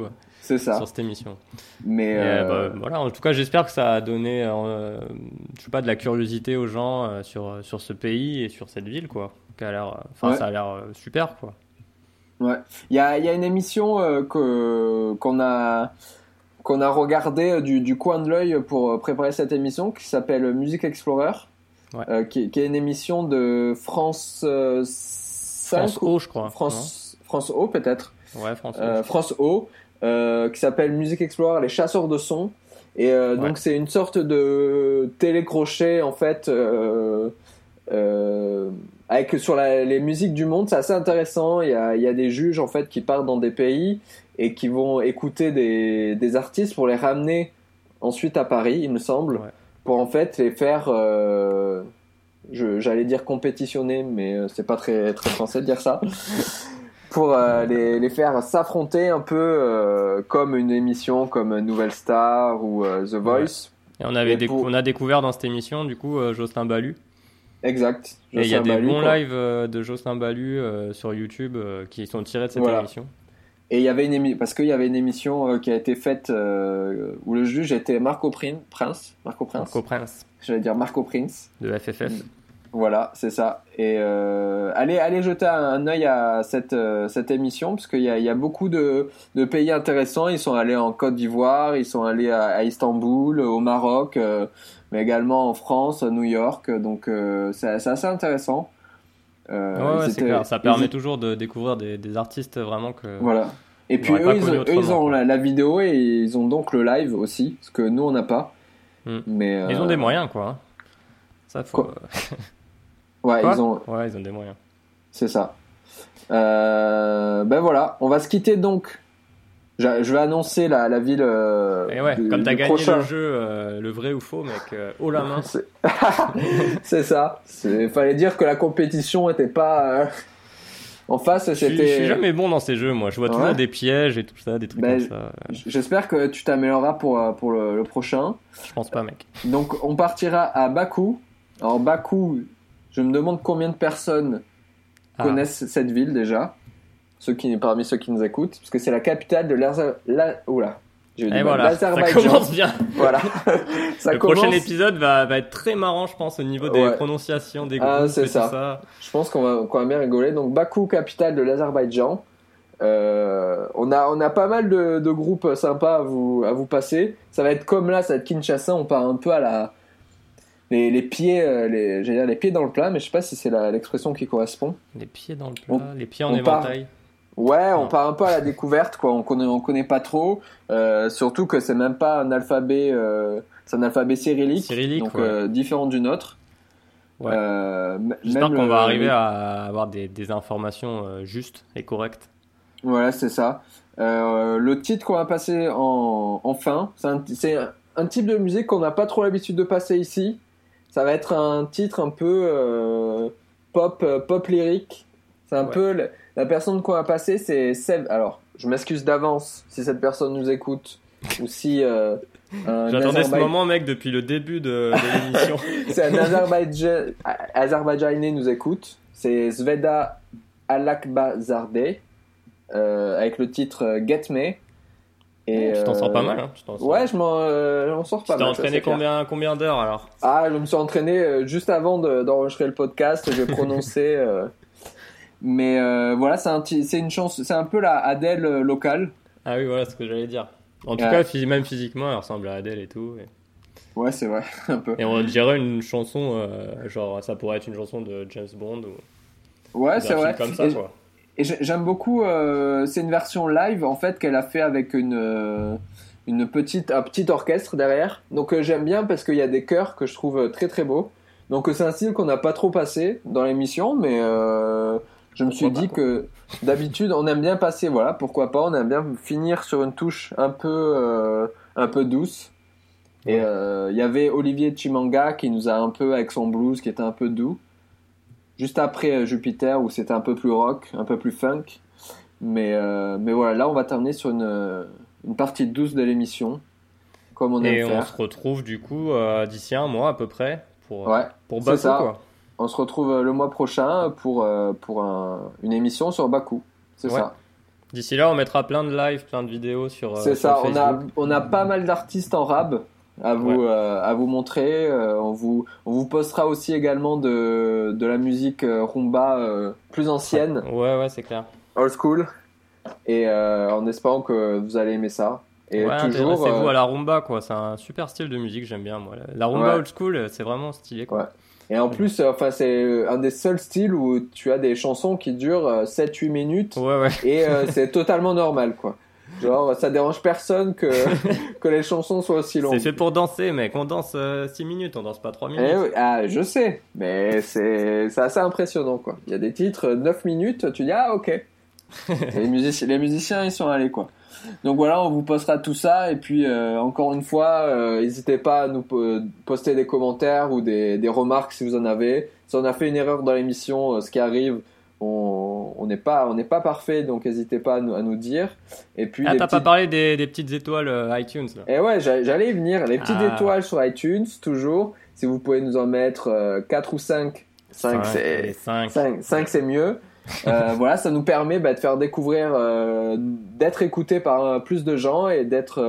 C'est ça. Sur cette émission. Mais voilà, en tout cas, j'espère que ça a donné, je sais pas, de la curiosité aux gens sur ce pays et sur cette ville, quoi. Ça a l'air super, quoi. Ouais. Il y a une émission qu'on a regardée du coin de l'œil pour préparer cette émission qui s'appelle Music Explorer, qui est une émission de France 5 France O, je crois. France O peut-être. Ouais, France O. France O. Qui s'appelle Music Explorer, les chasseurs de sons. Et donc c'est une sorte de télécrochet en fait avec sur les musiques du monde. C'est assez intéressant. Il y a des juges en fait qui partent dans des pays et qui vont écouter des artistes pour les ramener ensuite à Paris, il me semble, pour en fait les faire j'allais dire compétitionner, mais c'est pas très très français de dire ça. Pour les faire s'affronter un peu comme une émission comme Nouvelle Star ou The Voice. Et on a découvert dans cette émission du coup Jocelyn Ballue. Exact. Et il y a des bons lives de Jocelyn Ballue sur YouTube qui sont tirés de cette émission. Et il y avait parce qu'il y avait une émission qui a été faite où le juge était Marco Prince. J'allais dire Marco Prince. De FFF. Voilà, c'est ça. Et allez jeter un œil à cette émission parce qu'il y a beaucoup de pays intéressants. Ils sont allés en Côte d'Ivoire, ils sont allés à Istanbul, au Maroc, mais également en France, à New York. Donc c'est assez intéressant. C'est clair. Ça permet toujours de découvrir des artistes vraiment que. Voilà. Et puis eux, ils ont la vidéo et ils ont donc le live aussi, ce que nous on n'a pas. Mais ils ont des moyens, quoi. Ça faut. Ils ont des moyens. C'est ça. Ben voilà, on va se quitter donc. Je vais annoncer la ville. Comme t'as gagné le jeu, le vrai ou faux, mec, haut la main. C'est ça. Fallait dire que la compétition était pas en face. Je suis jamais bon dans ces jeux, moi. Je vois toujours des pièges et tout ça, des trucs comme ça. J'espère que tu t'amélioreras pour le prochain. Je pense pas, mec. Donc on partira à Bakou. Alors Bakou, je me demande combien de personnes connaissent cette ville déjà, parmi ceux qui nous écoutent, parce que c'est la capitale de l'Azerbaïdjan. Ça commence bien. Voilà. Le prochain épisode va être très marrant, je pense, au niveau des prononciations des groupes c'est et tout ça. Je pense qu'on va bien rigoler. Donc Bakou, capitale de l'Azerbaïdjan. On a pas mal de groupes sympas à vous passer. Ça va être comme là, ça va être Kinshasa. On part un peu à les pieds, j'allais dire les pieds dans le plat, mais je sais pas si c'est l'expression qui correspond. Les pieds dans le plat, les pieds en éventail. On part un peu à la découverte, quoi. On connaît pas trop, surtout que c'est même pas un alphabet, c'est un alphabet cyrillique donc différent du nôtre. Ouais. J'espère qu'on va arriver à avoir des informations justes et correctes. Voilà, c'est ça. Le titre qu'on va passer en fin, c'est un type de musique qu'on n'a pas trop l'habitude de passer ici. Ça va être un titre un peu pop lyrique. C'est un peu la personne qu'on va passer, c'est Seb. Alors, je m'excuse d'avance si cette personne nous écoute ou si j'attendais ce moment, mec, depuis le début de l'émission. C'est un Azerbaïdjanais nous écoute. C'est Sveda Alakbazadeh avec le titre Get Me. Et tu t'en sors pas mal, hein. Ouais, je m'en sors pas mal. Tu t'es entraîné combien d'heures alors? Je me suis entraîné juste avant d'enregistrer le podcast. J'ai prononcé. Mais voilà, c'est une chance. C'est un peu la Adèle locale. Ah oui, voilà ce que j'allais dire. En tout cas, même physiquement, elle ressemble à Adèle et tout. Ouais, c'est vrai, un peu. Et on dirait une chanson, genre ça pourrait être une chanson de James Bond ou. Ouais, c'est vrai. Comme ça, quoi. Et j'aime beaucoup, c'est une version live en fait qu'elle a fait avec un petit orchestre derrière. Donc j'aime bien parce qu'il y a des chœurs que je trouve très très beaux. Donc c'est un style qu'on n'a pas trop passé dans l'émission, mais je me suis dit que d'habitude on aime bien passer, voilà, pourquoi pas, on aime bien finir sur une touche un peu douce. Et il y avait Olivier Chimanga qui nous a un peu avec son blues qui était un peu doux. Juste après Jupiter où c'était un peu plus rock, un peu plus funk. Mais voilà, là on va terminer sur une partie douce de l'émission, comme on aime faire. Et on se retrouve du coup d'ici un mois à peu près pour Bakou, ça. quoi. On se retrouve le mois prochain pour une émission sur Bakou. C'est ça. D'ici là, on mettra plein de lives, plein de vidéos sur C'est sur ça, Facebook. on a pas mal d'artistes en rab à vous montrer. On vous postera aussi également de la musique rumba plus ancienne. Ouais, c'est clair. Old school. Et en espérant que vous allez aimer ça. Et toujours. Intéressez-vous à la rumba, quoi. C'est un super style de musique, j'aime bien, moi. La rumba old school, c'est vraiment stylé, quoi. Ouais. Et en plus, c'est un des seuls styles où tu as des chansons qui durent 7-8 minutes. Ouais. Et c'est totalement normal, quoi. Genre, ça dérange personne que les chansons soient aussi longues. C'est fait pour danser, mec. On danse 6 minutes, on danse pas 3 minutes. Je sais, mais c'est assez impressionnant, quoi. Il y a des titres 9 minutes, tu dis, ah, ok. les musiciens, ils sont allés, quoi. Donc voilà, on vous postera tout ça. Et puis, encore une fois, n'hésitez pas à nous poster des commentaires ou des remarques si vous en avez. Si on a fait une erreur dans l'émission, ce qui arrive, on n'est pas parfait, donc n'hésitez pas à nous dire. Et puis, t'as pas parlé des petites étoiles iTunes, là. Et ouais, j'allais y venir. Les petites étoiles sur iTunes, toujours. Si vous pouvez nous en mettre 4 ou 5. 5 c'est mieux. Voilà, ça nous permet de faire découvrir, d'être écouté par plus de gens et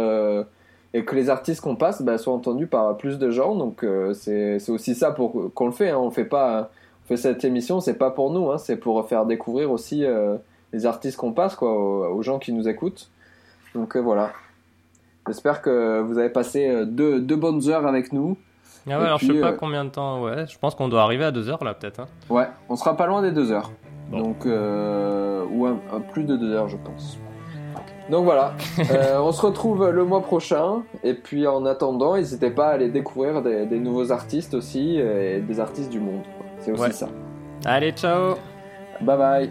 et que les artistes qu'on passe soient entendus par plus de gens. Donc c'est aussi ça qu'on le fait, hein. On fait cette émission, c'est pas pour nous, hein, c'est pour faire découvrir aussi les artistes qu'on passe, quoi, aux gens qui nous écoutent. Donc voilà. J'espère que vous avez passé deux bonnes heures avec nous. Ah ouais, alors puis, je sais pas combien de temps, je pense qu'on doit arriver à 2 heures là, peut-être. Hein. Ouais, on sera pas loin des 2 heures. Bon. Donc, ou plus de 2 heures, je pense. Donc voilà, on se retrouve le mois prochain. Et puis en attendant, n'hésitez pas à aller découvrir des nouveaux artistes aussi, et des artistes du monde, quoi. C'est aussi ça. Allez, ciao. Bye bye.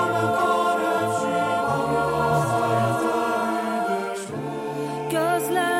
Cause love